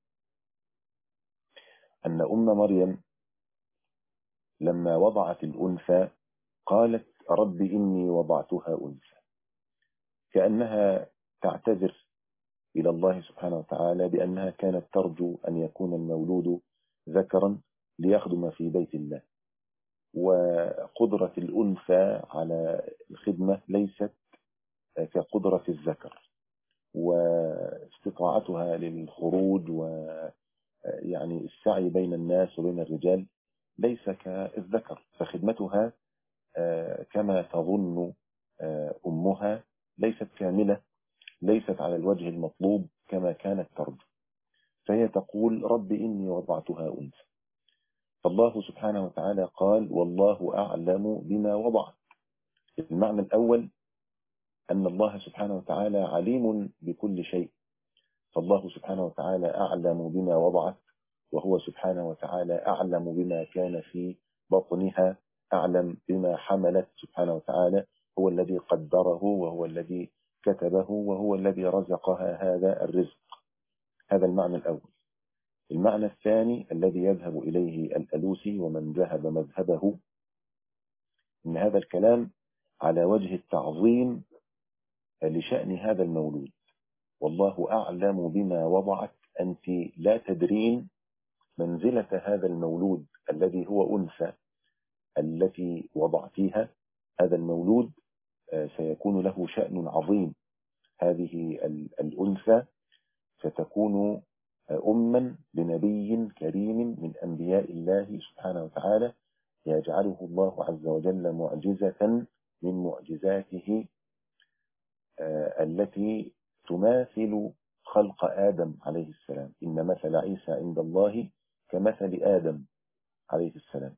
S1: أن أم مريم لما وضعت الأنثى قالت: رب إني وضعتها أنثى، كأنها تعتذر إلى الله سبحانه وتعالى بأنها كانت ترجو أن يكون المولود ذكرا ليخدم في بيت الله، وقدرة الأنثى على الخدمة ليست كقدرة الذكر، واستطاعتها للخروج ويعني السعي بين الناس وبين الرجال ليس كالذكر، فخدمتها كما تظن أمها ليست كاملة، ليست على الوجه المطلوب كما كانت ترجو. فهي تقول: رب إني وضعتها أنثى. فالله سبحانه وتعالى قال: والله أعلم بما وضعت. المعنى الأول أن الله سبحانه وتعالى عليم بكل شيء، فالله سبحانه وتعالى أعلم بما وضعت، وهو سبحانه وتعالى أعلم بما كان في بطنها، أعلم بما حملت سبحانه وتعالى، هو الذي قدره وهو الذي كتبه وهو الذي رزقها هذا الرزق. هذا المعنى الأول. المعنى الثاني الذي يذهب إليه الألوسي ومن ذهب مذهبه، إن هذا الكلام على وجه التعظيم لشأن هذا المولود. والله أعلم بما وضعت، أنت لا تدرين منزلة هذا المولود الذي هو أنثى التي وضعتيها. هذا المولود سيكون له شأن عظيم. هذه الأنثى ستكون أما لنبي كريم من أنبياء الله سبحانه وتعالى، يجعله الله عز وجل معجزة من معجزاته التي تماثل خلق آدم عليه السلام. إن مثل عيسى عند الله كمثل آدم عليه السلام.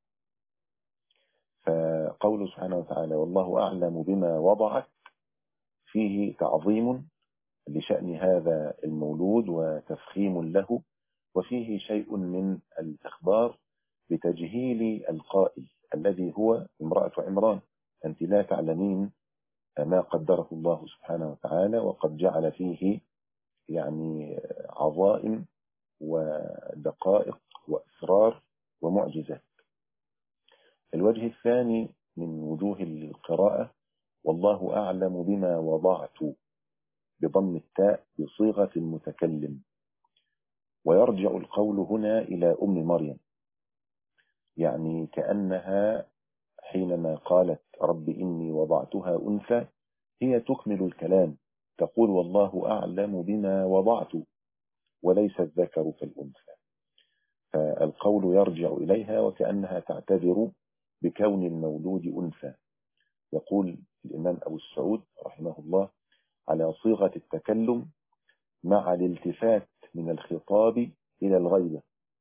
S1: فقول سبحانه وتعالى: والله أعلم بما وضعت، فيه تعظيم لشأن هذا المولود وتفخيم له، وفيه شيء من الإخبار بتجهيل القائل الذي هو امرأة عمران. أنت لا تعلمين ما قدره الله سبحانه وتعالى، وقد جعل فيه يعني عظائم ودقائق وأسرار ومعجزات. الوجه الثاني من وجوه القراءة: والله أعلم بما وضعت بضم التاء بصيغة المتكلم. ويرجع القول هنا إلى أم مريم، يعني كأنها حينما قالت: رب إني وضعتها أنثى، هي تكمل الكلام تقول والله أعلم بما وضعت وليس الذكر كالأنثى. فالقول يرجع إليها وكأنها تعتذر بكون المولود أنثى. يقول الإمام أبو السعود رحمه الله على صيغة التكلم مع الالتفات من الخطاب إلى الغيبة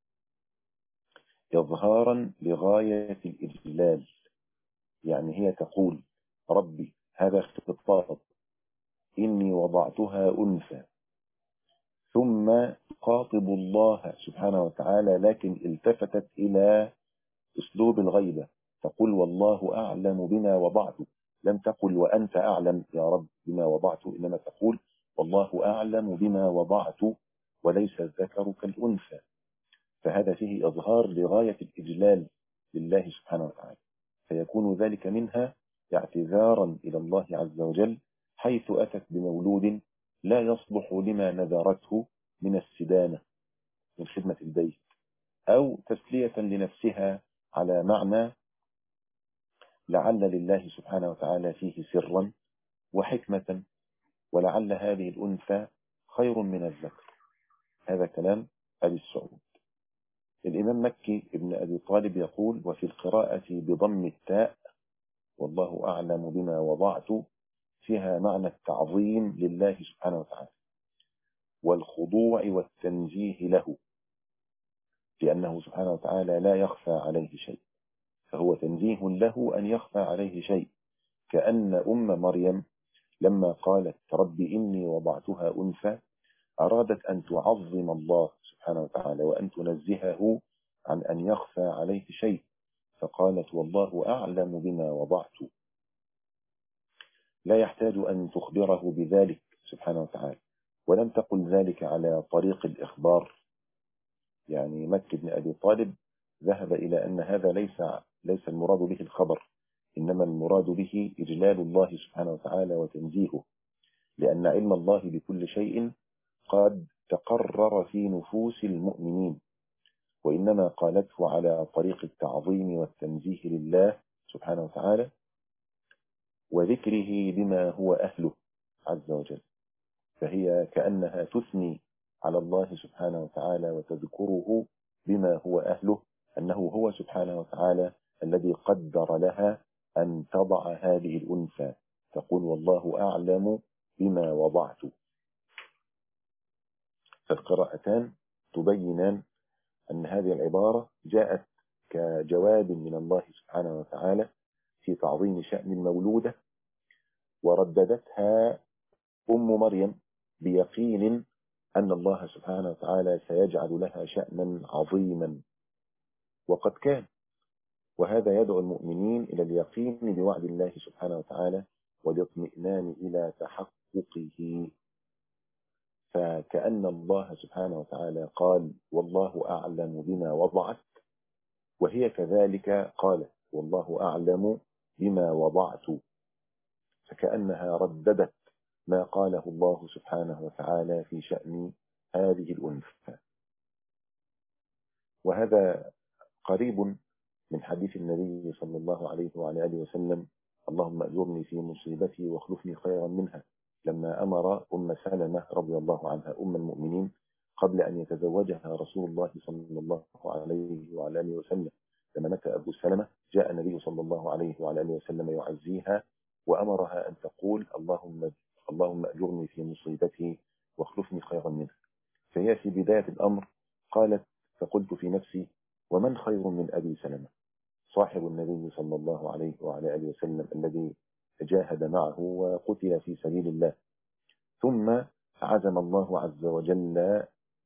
S1: إظهارا لغاية الإجلال. يعني هي تقول ربي هذا خطاب إني وضعتها أنثى، ثم خاطب الله سبحانه وتعالى لكن التفتت إلى أسلوب الغيبة، تقول والله أعلم بما وضعت. لم تقل وأنت أعلم يا رب بما وضعت، إنما تقول والله أعلم بما وضعت وليس الذكر كالأنثى. فهذا فيه إظهار لغاية الإجلال لله سبحانه وتعالى، فيكون ذلك منها اعتذارا إلى الله عز وجل حيث أتت بمولود لا يصلح لما نذرته من السدانة من خدمة البيت، أو تسلية لنفسها على معنى لعل لله سبحانه وتعالى فيه سرا وحكمة، ولعل هذه الأنثى خير من الذكر. هذا كلام أبي السعود. الإمام مكي ابن أبي طالب يقول وفي القراءة بضم التاء والله أعلم بما وضعت فيها معنى التعظيم لله سبحانه وتعالى والخضوع والتنزيه له، لأنه سبحانه وتعالى لا يخفى عليه شيء، فهو تنزيه له أن يخفى عليه شيء. كأن أم مريم لما قالت رب إني وضعتها أنثى أرادت أن تعظم الله سبحانه وتعالى وأن تنزهه عن أن يخفى عليه شيء، فقالت والله أعلم بما وضعت. لا يحتاج أن تخبره بذلك سبحانه وتعالى، ولم تقل ذلك على طريق الإخبار. يعني مكي بن أبي طالب ذهب إلى أن هذا ليس ليس المراد به الخبر، إنما المراد به إجلال الله سبحانه وتعالى وتنزيهه، لأن علم الله بكل شيء قد تقرر في نفوس المؤمنين، وإنما قالته على طريق التعظيم والتنزيه لله سبحانه وتعالى وذكره بما هو أهله عز وجل. فهي كأنها تثني على الله سبحانه وتعالى وتذكره بما هو أهله، أنه هو سبحانه وتعالى الذي قدر لها أن تضع هذه الأنثى، تقول والله أعلم بما وضعت. فالقراءتان تبينان أن هذه العبارة جاءت كجواب من الله سبحانه وتعالى في تعظيم شأن المولودة، ورددتها أم مريم بيقين أن الله سبحانه وتعالى سيجعل لها شأنا عظيما، وقد كان. وهذا يدعو المؤمنين إلى اليقين بوعد الله سبحانه وتعالى والاطمئنان إلى تحققه. فكأن الله سبحانه وتعالى قال والله أعلم بما وضعت، وهي كذلك قالت والله أعلم بما وضعت، فكأنها رددت ما قاله الله سبحانه وتعالى في شأن هذه الأنثى. وهذا قريب من حديث النبي صلى الله عليه وعلى آله وسلم اللهم أجرني في مصيبتي واخلفني خيرا منها، لما أمر أم سلمة رضي الله عنها أم المؤمنين قبل أن يتزوجها رسول الله صلى الله عليه وعلى آله وسلم. لما مات أبو سلمة جاء النبي صلى الله عليه وعلى آله وسلم يعزيها وأمرها أن تقول اللهم اللهم أجرني في مصيبتي واخلفني خيرا منها. فهي في بداية الأمر قالت فقلت في نفسي ومن خير من أبي سلمة صاحب النبي صلى الله عليه وعلى آله وسلم الذي جاهد معه وقتل في سبيل الله، ثم عزم الله عز وجل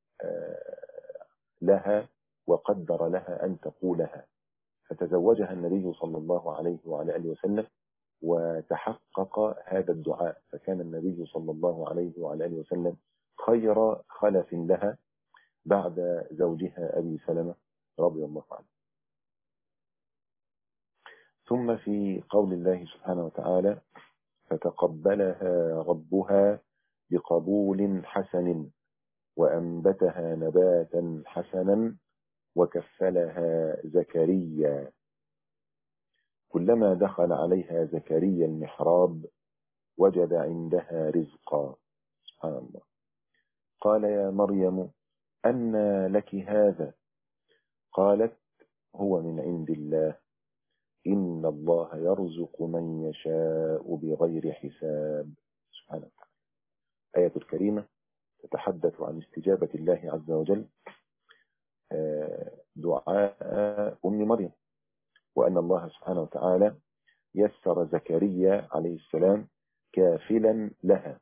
S1: لها وقدر لها أن تقولها، فتزوجها النبي صلى الله عليه وعلى آله وسلم وتحقق هذا الدعاء، فكان النبي صلى الله عليه وعلى آله وسلم خير خلف لها بعد زوجها أبي سلمة رضي الله عنه. ثم في قول الله سبحانه وتعالى فتقبلها ربها بقبول حسن وأنبتها نباتا حسنا وكفلها زكريا. كلما دخل عليها زكريا المحراب وجد عندها رزقا. سبحان الله. قال يا مريم أنى لك هذا؟ قالت هو من عند الله، إن الله يرزق من يشاء بغير حساب. سبحانه وتعالى. آية الكريمة تتحدث عن استجابة الله عز وجل دعاء أم مريم، وأن الله سبحانه وتعالى يسر زكريا عليه السلام كافلا لها،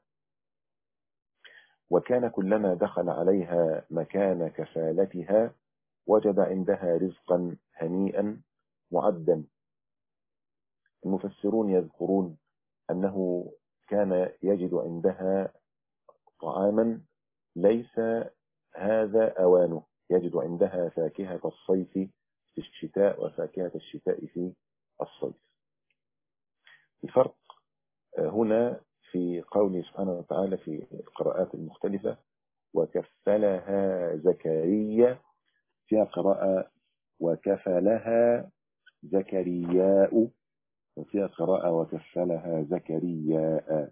S1: وكان كلما دخل عليها مكان كفالتها وجد عندها رزقا هنيئا معدا. المفسرون يذكرون أنه كان يجد عندها طعاما ليس هذا أوانه، يجد عندها فاكهة الصيف في الشتاء وفاكهة الشتاء في الصيف. الفرق هنا في قوله سبحانه وتعالى في القراءات المختلفة وكفلها زكريا، فيها قراءة وكفلها زكرياء، وفيها قراءة وكفلها زكرياء.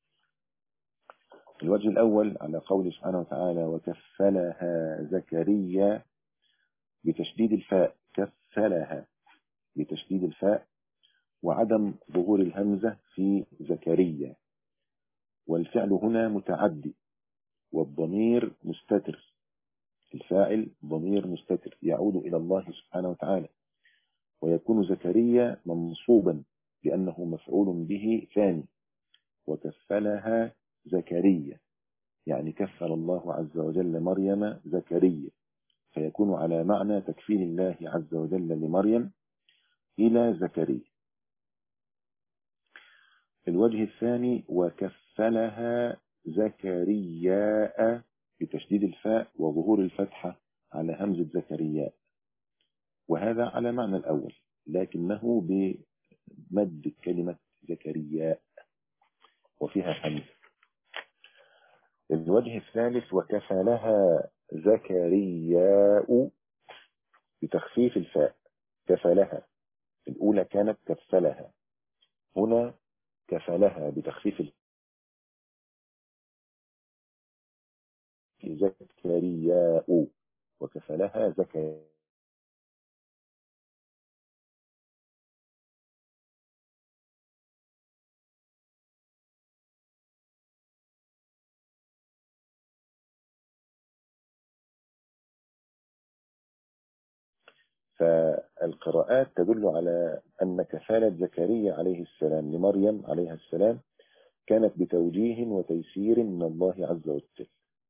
S1: الوجه الأول على قول سبحانه وتعالى وكفلها زكريا بتشديد الفاء، كفلها بتشديد الفاء وعدم ظهور الهمزة في زكريا، والفعل هنا متعدي والضمير مستتر، الفاعل ضمير مستتر يعود إلى الله سبحانه وتعالى، ويكون زكريا منصوبا لأنه مفعول به ثاني. وكفلها زكريا يعني كفل الله عز وجل مريم زكريا، فيكون على معنى تكفيل الله عز وجل لمريم إلى زكريا. الوجه الثاني وكفلها زكرياء بتشديد الفاء وظهور الفتحة على همزة زكرياء، وهذا على معنى الأول لكنه بمد كلمة زكرياء وفيها همزة. الوجه الثالث وكفلها زكرياء بتخفيف الفاء، كفلها الأولى كانت كفلها، هنا كفلها بتخفيف الفاء زكرياء وكفلها زكرياء. فالقراءات تدل على أن كفالة زكريا عليه السلام لمريم عليها السلام كانت بتوجيه وتيسير من الله عز وجل.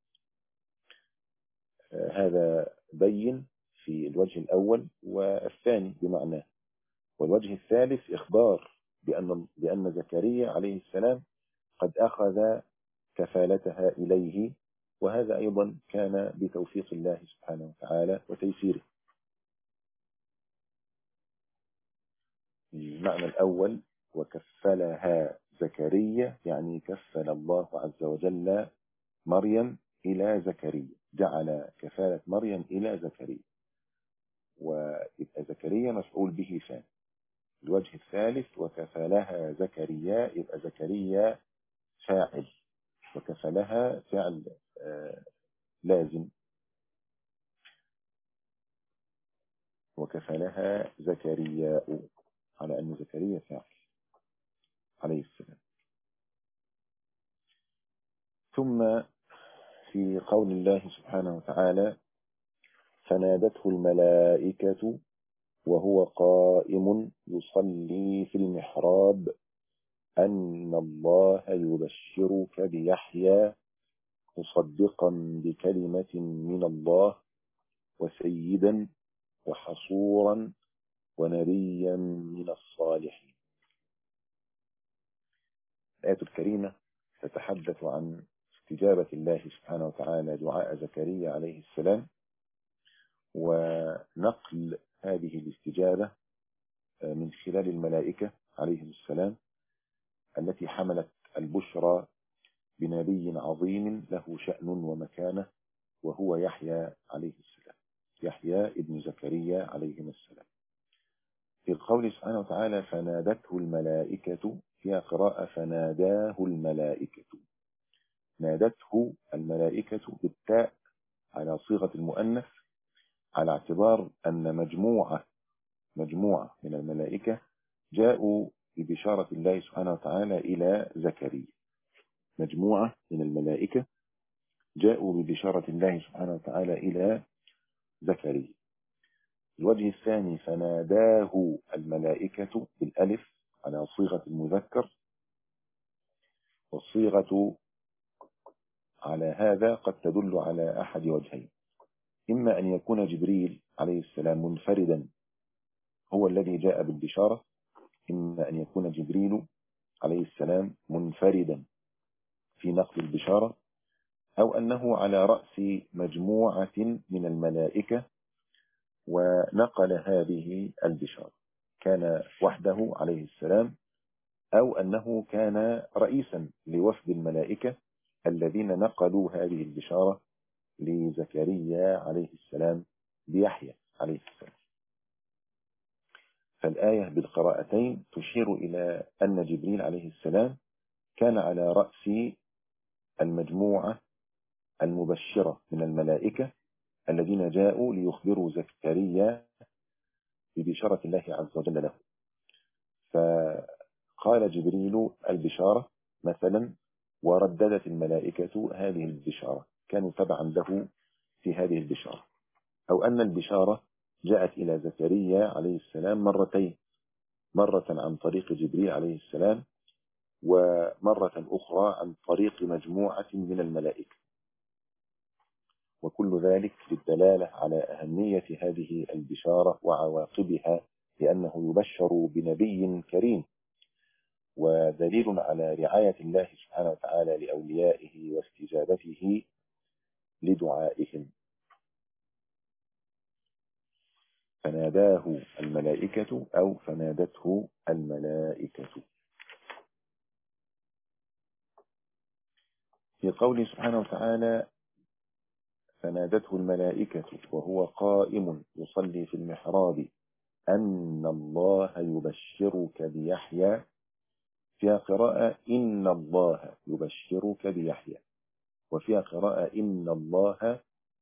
S1: هذا بين في الوجه الأول والثاني بمعناه. والوجه الثالث إخبار بأن, بأن زكريا عليه السلام قد أخذ كفالتها إليه، وهذا أيضا كان بتوفيق الله سبحانه وتعالى وتيسيره. المعنى الأول وكفلها زكريا يعني كفل الله عز وجل مريم إلى زكريا، جعل كفالة مريم إلى زكريا، ويبقى زكريا مفعول به ثاني. الوجه الثالث وكفلها زكريا يبقى زكريا فاعل، وكفلها فعل آه لازم، وكفلها زكرياء على أن زكريا فاعل عليه السلام. ثم في قول الله سبحانه وتعالى فنادته الملائكة وهو قائم يصلي في المحراب أن الله يبشرك بيحيى مصدقا بكلمة من الله وسيدا وحصورا ونبيا من الصالحين. الآية الكريمة تتحدث عن استجابة الله سبحانه وتعالى دعاء زكريا عليه السلام، ونقل هذه الاستجابة من خلال الملائكة عليهم السلام التي حملت البشرى بنبي عظيم له شأن ومكانة، وهو يحيى عليه السلام، يحيى ابن زكريا عليهم السلام. في القول سبحانه وتعالى فنادته الملائكة فيها قراءة فناداه الملائكة، نادته الملائكة بالتاء على صيغة المؤنث، على اعتبار أن مجموعة مجموعة من الملائكة جاءوا ببشارة الله سبحانه وتعالى إلى زكريا. مجموعة من الملائكة جاءوا ببشارة الله سبحانه وتعالى إلى زكريا. الوجه الثاني فناداه الملائكة بالألف على صيغة المذكر، والصيغة على هذا قد تدل على أحد وجهين: إما أن يكون جبريل عليه السلام منفردا هو الذي جاء بالبشارة، إما أن يكون جبريل عليه السلام منفردا في نقل البشارة، أو أنه على رأس مجموعة من الملائكة ونقل هذه البشارة، كان وحده عليه السلام، أو أنه كان رئيسا لوفد الملائكة الذين نقلوا هذه البشارة لزكريا عليه السلام بيحيى عليه السلام. فالآية بالقراءتين تشير إلى أن جبريل عليه السلام كان على رأس المجموعة المبشرة من الملائكة الذين جاءوا ليخبروا زكريا ببشارة الله عز وجل له. فقال جبريل البشارة مثلا، ورددت الملائكة هذه البشارة، كانوا تبعا له في هذه البشارة. أو أن البشارة جاءت إلى زكريا عليه السلام مرتين، مرة عن طريق جبريل عليه السلام، ومرة أخرى عن طريق مجموعة من الملائكة، وكل ذلك للدلالة على أهمية هذه البشارة وعواقبها، لأنه يبشر بنبي كريم، ودليل على رعاية الله سبحانه وتعالى لأوليائه واستجابته لدعائهم. فناداه الملائكة أو فنادته الملائكة. في قوله سبحانه وتعالى فنادته الملائكة وهو قائم يصلي في المحراب أن الله يبشرك بيحيى، فيها قراءة إن الله يبشرك بيحيى، وفيها قراءة إن الله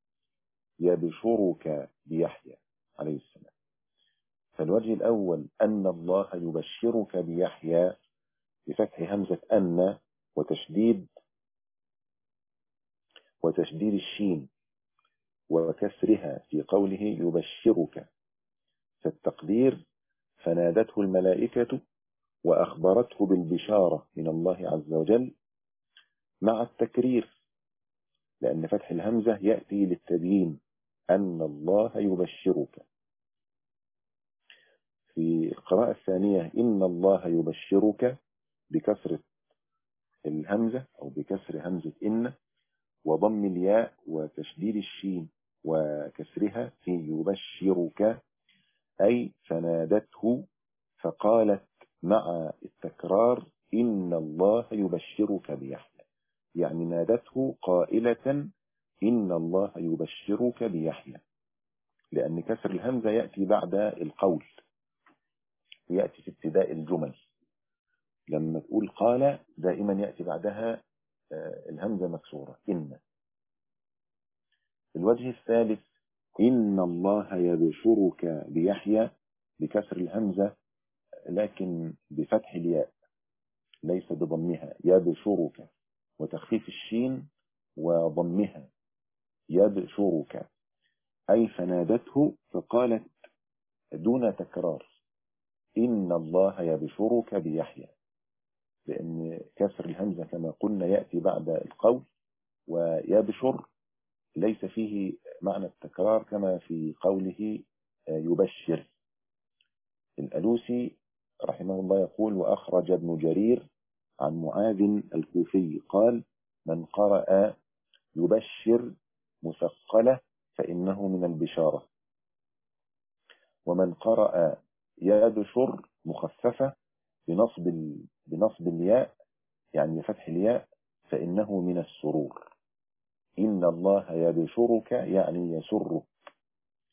S1: يبشرك بيحيى عليه السلام. فالوجه الأول أن الله يبشرك بيحيى بفتح همزة أن وتشديد وتشديد الشين وكسرها في قوله يبشرك، فالتقدير فنادته الملائكة وأخبرته بالبشارة من الله عز وجل مع التكرير، لأن فتح الهمزة يأتي للتبيين أن الله يبشرك. في القراءة الثانية إن الله يبشرك بكسر الهمزة أو بكسر همزة إن وضم الياء وتشديد الشين وكسرها في يبشرك، أي فنادته فقالت مع التكرار إن الله يبشرك بيحيى، يعني نادته قائلة إن الله يبشرك بيحيى، لأن كسر الهمزة يأتي بعد القول، يأتي في ابتداء الجمل. لما تقول قال دائما يأتي بعدها الهمزة مكسورة إن. الوجه الثالث إن الله يبشرك بيحيى بكسر الهمزة لكن بفتح الياء ليس بضمها، يبشرك، وتخفيف الشين وضمها يبشرك، أي فنادته فقالت دون تكرار إن الله يبشرك بيحيى، لأن كسر الهمزة كما قلنا يأتي بعد القول، ويبشر ليس فيه معنى التكرار كما في قوله يبشر. الألوسي رحمه الله يقول وأخرج ابن جرير عن معاذ الكوفي قال من قرأ يبشر مثقلة فإنه من البشارة، ومن قرأ يبشر مخففة بنصب بنصب الياء يعني فتح الياء فإنه من السرور. إن الله يبشرك يعني يسرك.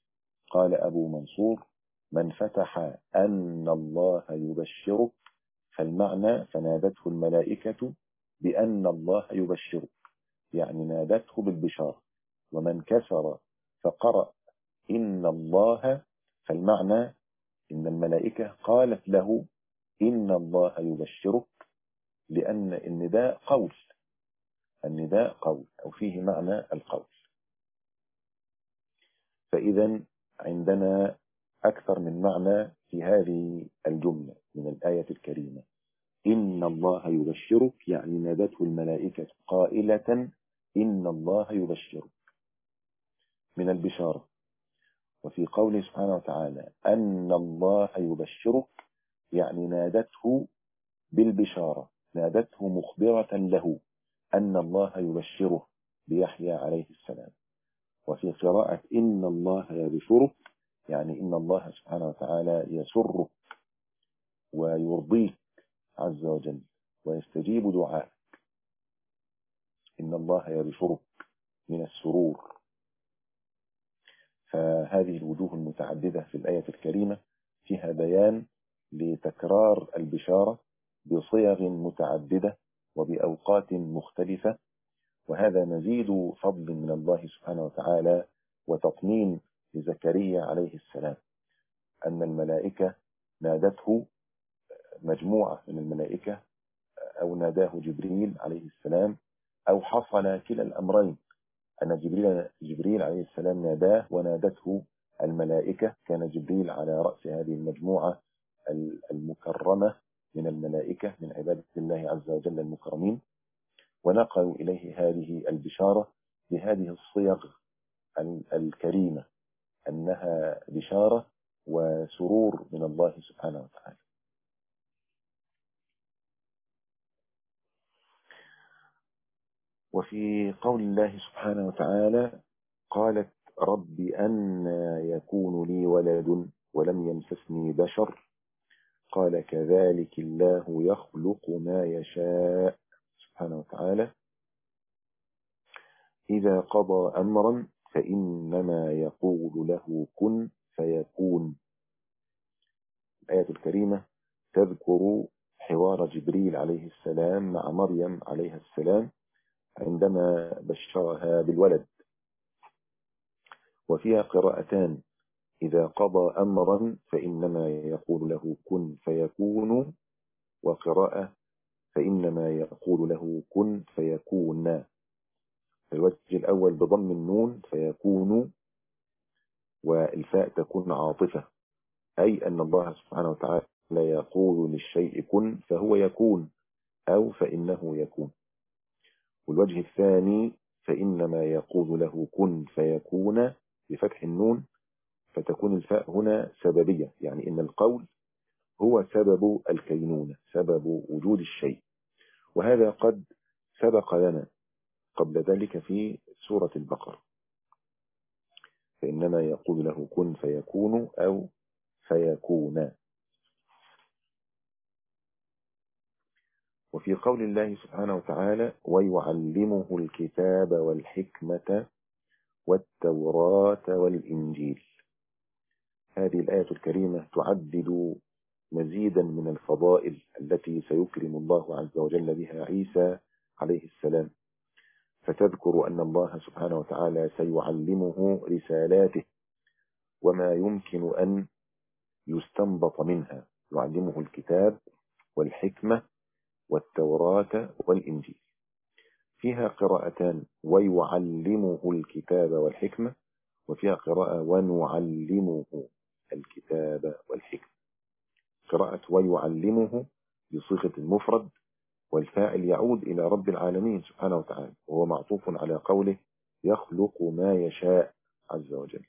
S1: قال أبو منصور من فتح أن الله يبشرك فالمعنى فنادته الملائكة بأن الله يبشره، يعني نادته بالبشارة. ومن كسر فقرأ إن الله، فالمعنى إن الملائكة قالت له إن الله يبشرك، لأن النداء قول، النداء قول أو فيه معنى القول. فإذا عندنا أكثر من معنى في هذه الجملة من الآية الكريمة. إن الله يبشرك يعني نادته الملائكة قائلة إن الله يبشرك من البشارة. وفي قوله سبحانه وتعالى أن الله يبشرك يعني نادته بالبشارة، نادته مخبرة له أن الله يبشره بيحيى عليه السلام. وفي قراءة إن الله يبشرك يعني إن الله سبحانه وتعالى يسرك ويرضيك عز وجل ويستجيب دعائك. إن الله يبشرك من السرور. فهذه الوجوه المتعددة في الآية الكريمة فيها بيان لتكرار البشارة بصيغ متعددة وبأوقات مختلفة، وهذا مزيد فضل من الله سبحانه وتعالى وتطمين لزكريا عليه السلام أن الملائكة نادته، مجموعة من الملائكة، أو ناداه جبريل عليه السلام، أو حصل كلا الأمرين، أن جبريل, جبريل عليه السلام ناداه ونادته الملائكة. كان جبريل على رأس هذه المجموعة المكرمة من الملائكة من عبادة الله عز وجل المكرمين، ونقلوا إليه هذه البشارة بهذه الصيغ الكريمة أنها بشارة وسرور من الله سبحانه وتعالى. وفي قول الله سبحانه وتعالى قالت رب أن يكون لي ولد ولم يمسسني بشر قال كذلك الله يخلق ما يشاء سبحانه وتعالى إذا قضى أمرا فإنما يقول له كن فيكون. الآية الكريمة تذكر حوار جبريل عليه السلام مع مريم عليها السلام عندما بشرها بالولد، وفيها قراءتان: إذا قضى أمرا فإنما يقول له كن فيكون، وقراءة فإنما يقول له كن فيكون. الوجه الأول بضم النون فيكون، والفاء تكون عاطفة، أي أن الله سبحانه وتعالى يقول للشيء كن فهو يكون أو فإنه يكون. والوجه الثاني فإنما يقول له كن فيكون بفتح النون، فتكون الفاء هنا سببية، يعني إن القول هو سبب الكينونة، سبب وجود الشيء. وهذا قد سبق لنا قبل ذلك في سورة البقرة، فإنما يقول له كن فيكون أو فيكون. وفي قول الله سبحانه وتعالى ويعلمه الكتاب والحكمة والتوراة والإنجيل، هذه الآية الكريمة تعدد مزيدا من الفضائل التي سيكرم الله عز وجل بها عيسى عليه السلام، فتذكر أن الله سبحانه وتعالى سيعلمه رسالاته وما يمكن أن يستنبط منها، يعلمه الكتاب والحكمة والتوراة والإنجيل. فيها قراءتان: ويعلمه الكتاب والحكمة، وفيها قراءة ونعلمه الكتاب والحكمة. قراءة ويعلمه بصيغة المفرد، والفاعل يعود إلى رب العالمين سبحانه وتعالى، وهو معطوف على قوله يخلق ما يشاء عز وجل.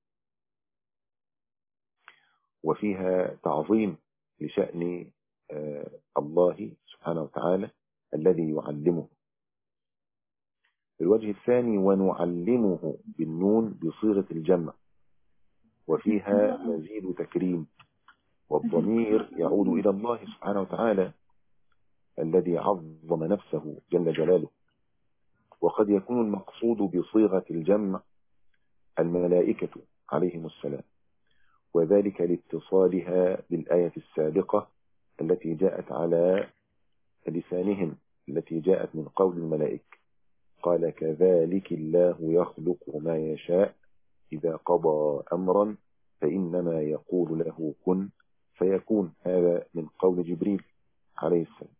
S1: وفيها تعظيم لشأن الله سبحانه وتعالى الذي يعلمه. الوجه الثاني ونعلمه بالنون بصيغة الجمع، وفيها مزيد تكريم، والضمير يعود إلى الله سبحانه وتعالى الذي عظم نفسه جل جلاله. وقد يكون المقصود بصيغة الجمع الملائكة عليهم السلام، وذلك لاتصالها بالآية السابقة التي جاءت على لسانهم التي جاءت من قول الملائكة. قال كذلك الله يخلق ما يشاء إذا قضى أمرا فإنما يقول له كن فيكون. هذا من قول جبريل عليه السلام.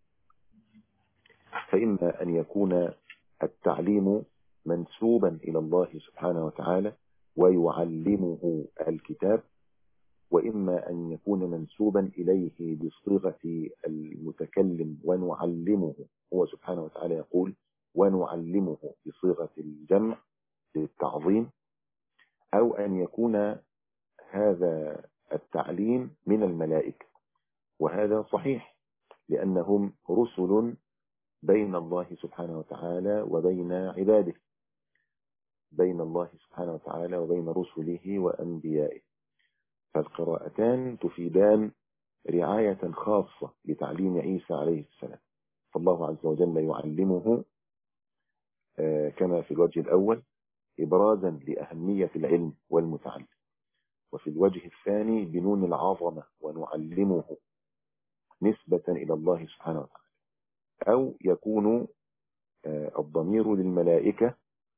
S1: فإما أن يكون التعليم منسوبا إلى الله سبحانه وتعالى ويعلمه الكتاب، وإما أن يكون منسوبا إليه بصيغة المتكلم ونعلمه. هو سبحانه وتعالى يقول ونعلمه بصيغة الجمع للتعظيم، أو أن يكون هذا التعليم من الملائكة، وهذا صحيح لأنهم رسل بين الله سبحانه وتعالى وبين عباده، بين الله سبحانه وتعالى وبين رسله وأنبيائه. فالقراءتان تفيدان رعاية خاصة لتعليم عيسى عليه السلام، فالله عز وجل يعلمه كما في الوجه الأول إبرازا لأهمية العلم والمتعلم، وفي الوجه الثاني بنون العظمة ونعلمه نسبة إلى الله سبحانه وتعالى. أو يكون الضمير للملائكة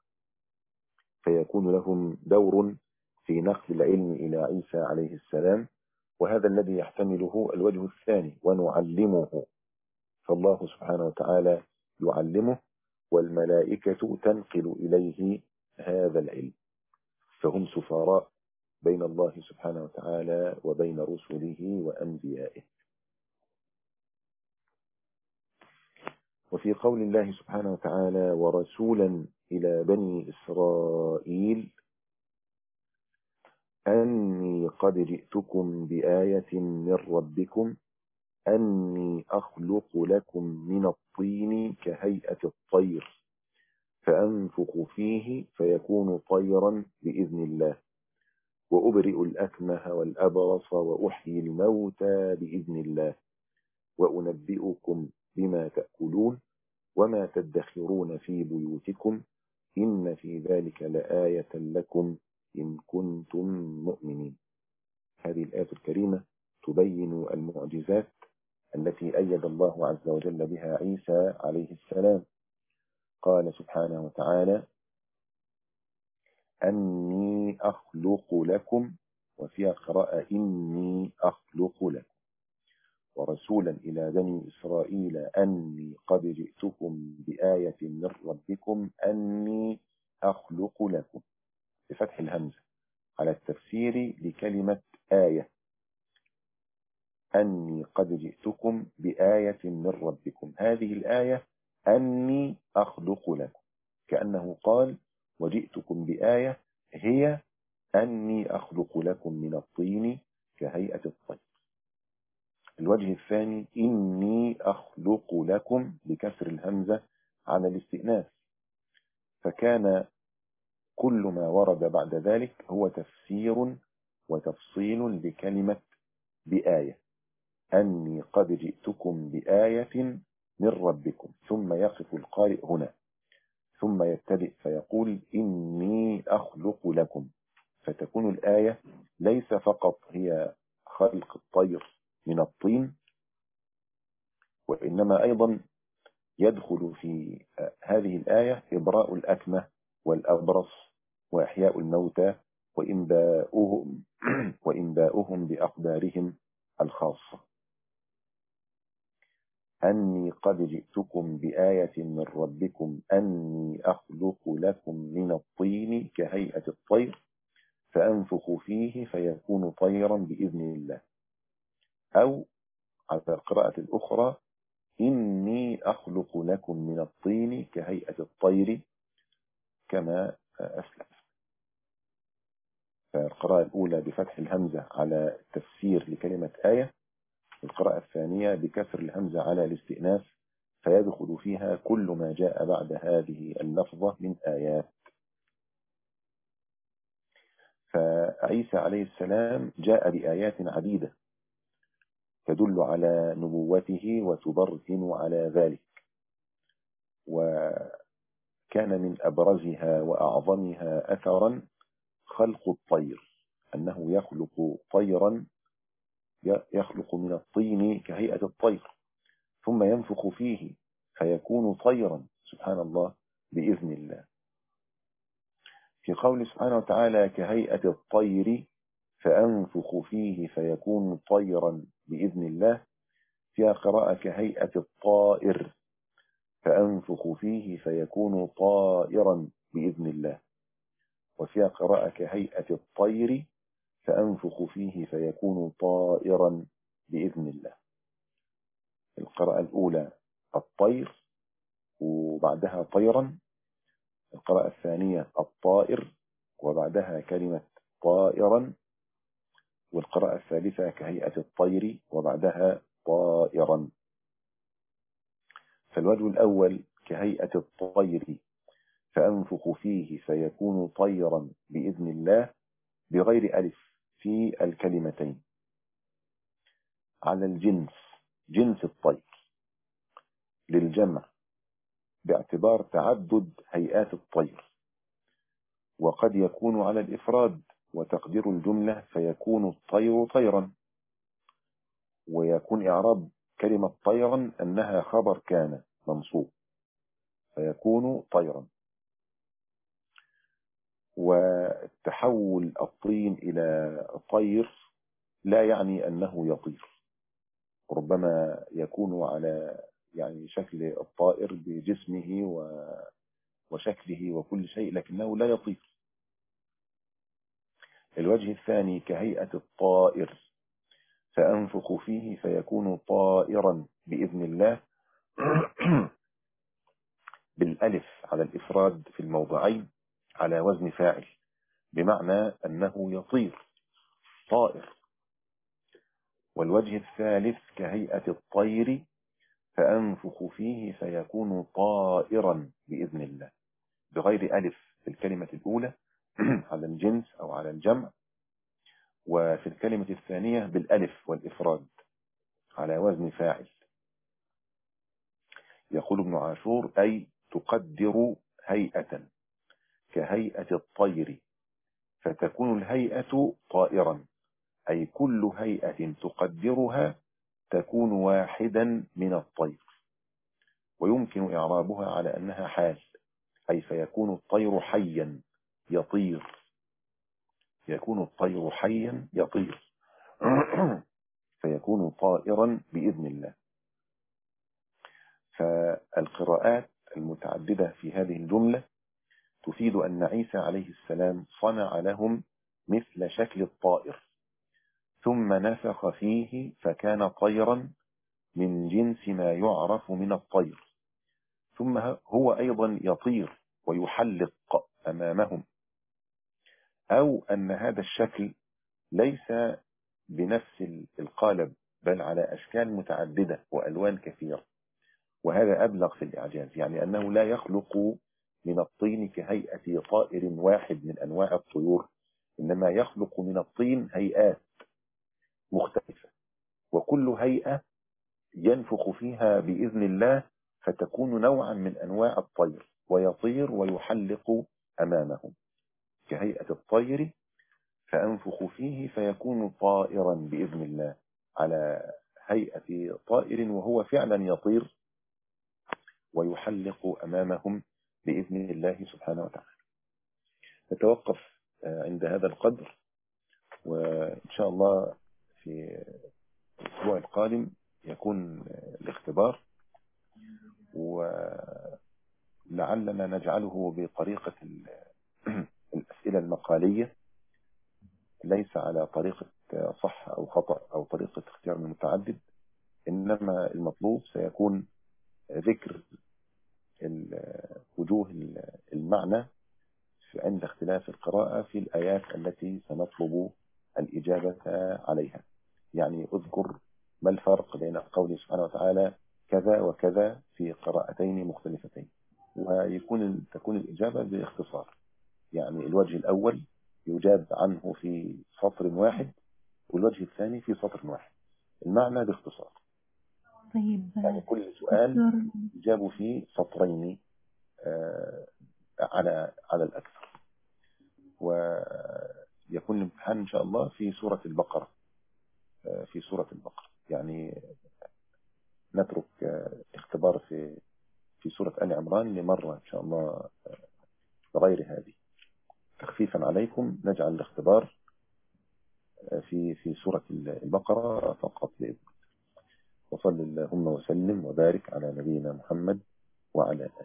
S1: فيكون لهم دور في نقل العلم إلى عيسى عليه السلام، وهذا الذي يحتمله الوجه الثاني ونعلمه، فالله سبحانه وتعالى يعلمه والملائكة تنقل إليه هذا العلم، فهم سفراء بين الله سبحانه وتعالى وبين رسله وأنبيائه. وفي قول الله سبحانه وتعالى ورسولا إلى بني إسرائيل أني قد جئتكم بآية من ربكم أني أخلق لكم من الطين كهيئة الطير فأنفخ فيه فيكون طيرا بإذن الله وأبرئ الأكمه والأبرص وأحيي الموتى بإذن الله وأنبئكم بما تأكلون وما تدخرون في بيوتكم إن في ذلك لآية لكم إن كنتم مؤمنين. هذه الآية الكريمة تبين المعجزات التي أيد الله عز وجل بها عيسى عليه السلام. قال سبحانه وتعالى أني أخلق لكم، وفيها قراءة إني أخلق لكم، ورسولا إلى بني إسرائيل أني قد جئتكم بآية من ربكم أني أخلق لكم بفتح الهمزة على التفسير لكلمة آية. أني قد جئتكم بآية من ربكم، هذه الآية أني أخلق لكم، كأنه قال وجئتكم بآية هي أني أخلق لكم من الطين كهيئة الطير. الوجه الثاني إني أخلق لكم بكسر الهمزة على الاستئناف، فكان كل ما ورد بعد ذلك هو تفسير وتفصيل لكلمة بآية. أني قد جئتكم بآية من ربكم، ثم يقف القارئ هنا ثم يبتدئ فيقول إني أخلق لكم، فتكون الآية ليس فقط هي خلق الطير من الطين، وإنما أيضا يدخل في هذه الآية إبراء الأكمة والأبرص وإحياء الموتى وإنباؤهم وإنباؤهم بأقدارهم الخاصة. أني قد جئتكم بآية من ربكم أني أخلق لكم من الطين كهيئة الطير فأنفخ فيه فيكون طيرا بإذن الله. أو على القراءة الأخرى إني أخلق لكم من الطين كهيئة الطير كما أسلف. فالقراءة الأولى بفتح الهمزة على التفسير لكلمة آية، القراءة الثانية بكسر الهمزة على الاستئناف فيدخل فيها كل ما جاء بعد هذه اللفظة من آيات. فعيسى عليه السلام جاء بآيات عديدة تدل على نبوته وتبرهن على ذلك، وكان من أبرزها وأعظمها أثرا خلق الطير، أنه يخلق طيرا يخلق من الطين كهيئة الطير ثم ينفخ فيه فيكون طيرا سبحان الله بإذن الله. في قول سبحانه وتعالى كهيئة الطير فأنفخ فيه فيكون طيرا بإذن الله، فيها قراءة كهيئة الطائر فأنفخ فيه فيكون طائرا بإذن الله، وفيها قراءة كهيئة الطير فأنفخ فيه فيكون طائرا بإذن الله. القراءة الأولى الطير وبعدها طيرا، القراءة الثانية الطائر وبعدها كلمة طائرا، والقراءة الثالثة كهيئة الطير وبعدها طائرا. فالوجه الأول كهيئة الطير فأنفخ فيه فيكون طيرا بإذن الله بغير ألف في الكلمتين على الجنس، جنس الطير للجمع باعتبار تعدد هيئات الطير، وقد يكون على الإفراد وتقدير الجملة فيكون الطير طيرا، ويكون إعراب كلمة طيرا أنها خبر كان منصوب فيكون طيرا. وتحول الطين إلى طير لا يعني أنه يطير، ربما يكون على يعني شكل الطائر بجسمه وشكله وكل شيء لكنه لا يطير. الوجه الثاني كهيئة الطائر فأنفخ فيه فيكون طائرا بإذن الله بالألف على الإفراد في الموضعين على وزن فاعل، بمعنى أنه يطير طائر. والوجه الثالث كهيئة الطير فأنفخ فيه فيكون طائرا بإذن الله بغير ألف في الكلمة الأولى على الجنس أو على الجمع، وفي الكلمة الثانية بالألف والإفراد على وزن فاعل. يقول ابن عاشور أي تقدر هيئة كهيئة الطير فتكون الهيئة طائرا، أي كل هيئة تقدرها تكون واحدا من الطير، ويمكن إعرابها على أنها حال، أي فيكون الطير حيا يطير، يكون الطير حيا يطير فيكون طائرا بإذن الله. فالقراءات المتعددة في هذه الجملة تفيد أن عيسى عليه السلام صنع لهم مثل شكل الطائر ثم نفخ فيه فكان طيرا من جنس ما يعرف من الطير، ثم هو أيضا يطير ويحلق أمامهم، أو أن هذا الشكل ليس بنفس القالب بل على أشكال متعددة وألوان كثيرة، وهذا أبلغ في الإعجاز، يعني أنه لا يخلق من الطين كهيئة طائر واحد من أنواع الطيور، إنما يخلق من الطين هيئات مختلفة، وكل هيئة ينفخ فيها بإذن الله فتكون نوعا من أنواع الطير ويطير ويحلق أمامهم. كهيئة الطير فأنفخ فيه فيكون طائرا بإذن الله على هيئة طائر وهو فعلا يطير ويحلق أمامهم بإذن الله سبحانه وتعالى. نتوقف عند هذا القدر، وإن شاء الله في الأسبوع القادم يكون الاختبار، ولعلنا نجعله بطريقة الأسئلة المقالية ليس على طريقة صح أو خطأ أو طريقة اختيار المتعدد، إنما المطلوب سيكون ذكر وجوه المعنى عند اختلاف القراءة في الآيات التي سنطلب الإجابة عليها. يعني أذكر ما الفرق بين قوله سبحانه وتعالى كذا وكذا في قراءتين مختلفتين، ويكون تكون الإجابة باختصار، يعني الوجه الأول يجاب عنه في سطر واحد والوجه الثاني في سطر واحد، المعنى باختصار.
S2: طيب
S1: يعني كل سؤال يجاب فيه سطرين آه على على الأكثر. ويكون الامتحان إن شاء الله في سورة البقرة، في في سورة البقرة، يعني نترك اختبار في في سورة آل عمران لمرة إن شاء الله غير هذه، تخفيفا عليكم نجعل الاختبار في في سورة البقرة فقط بإذن. وصل اللهم وسلم وبارك على نبينا محمد وعلى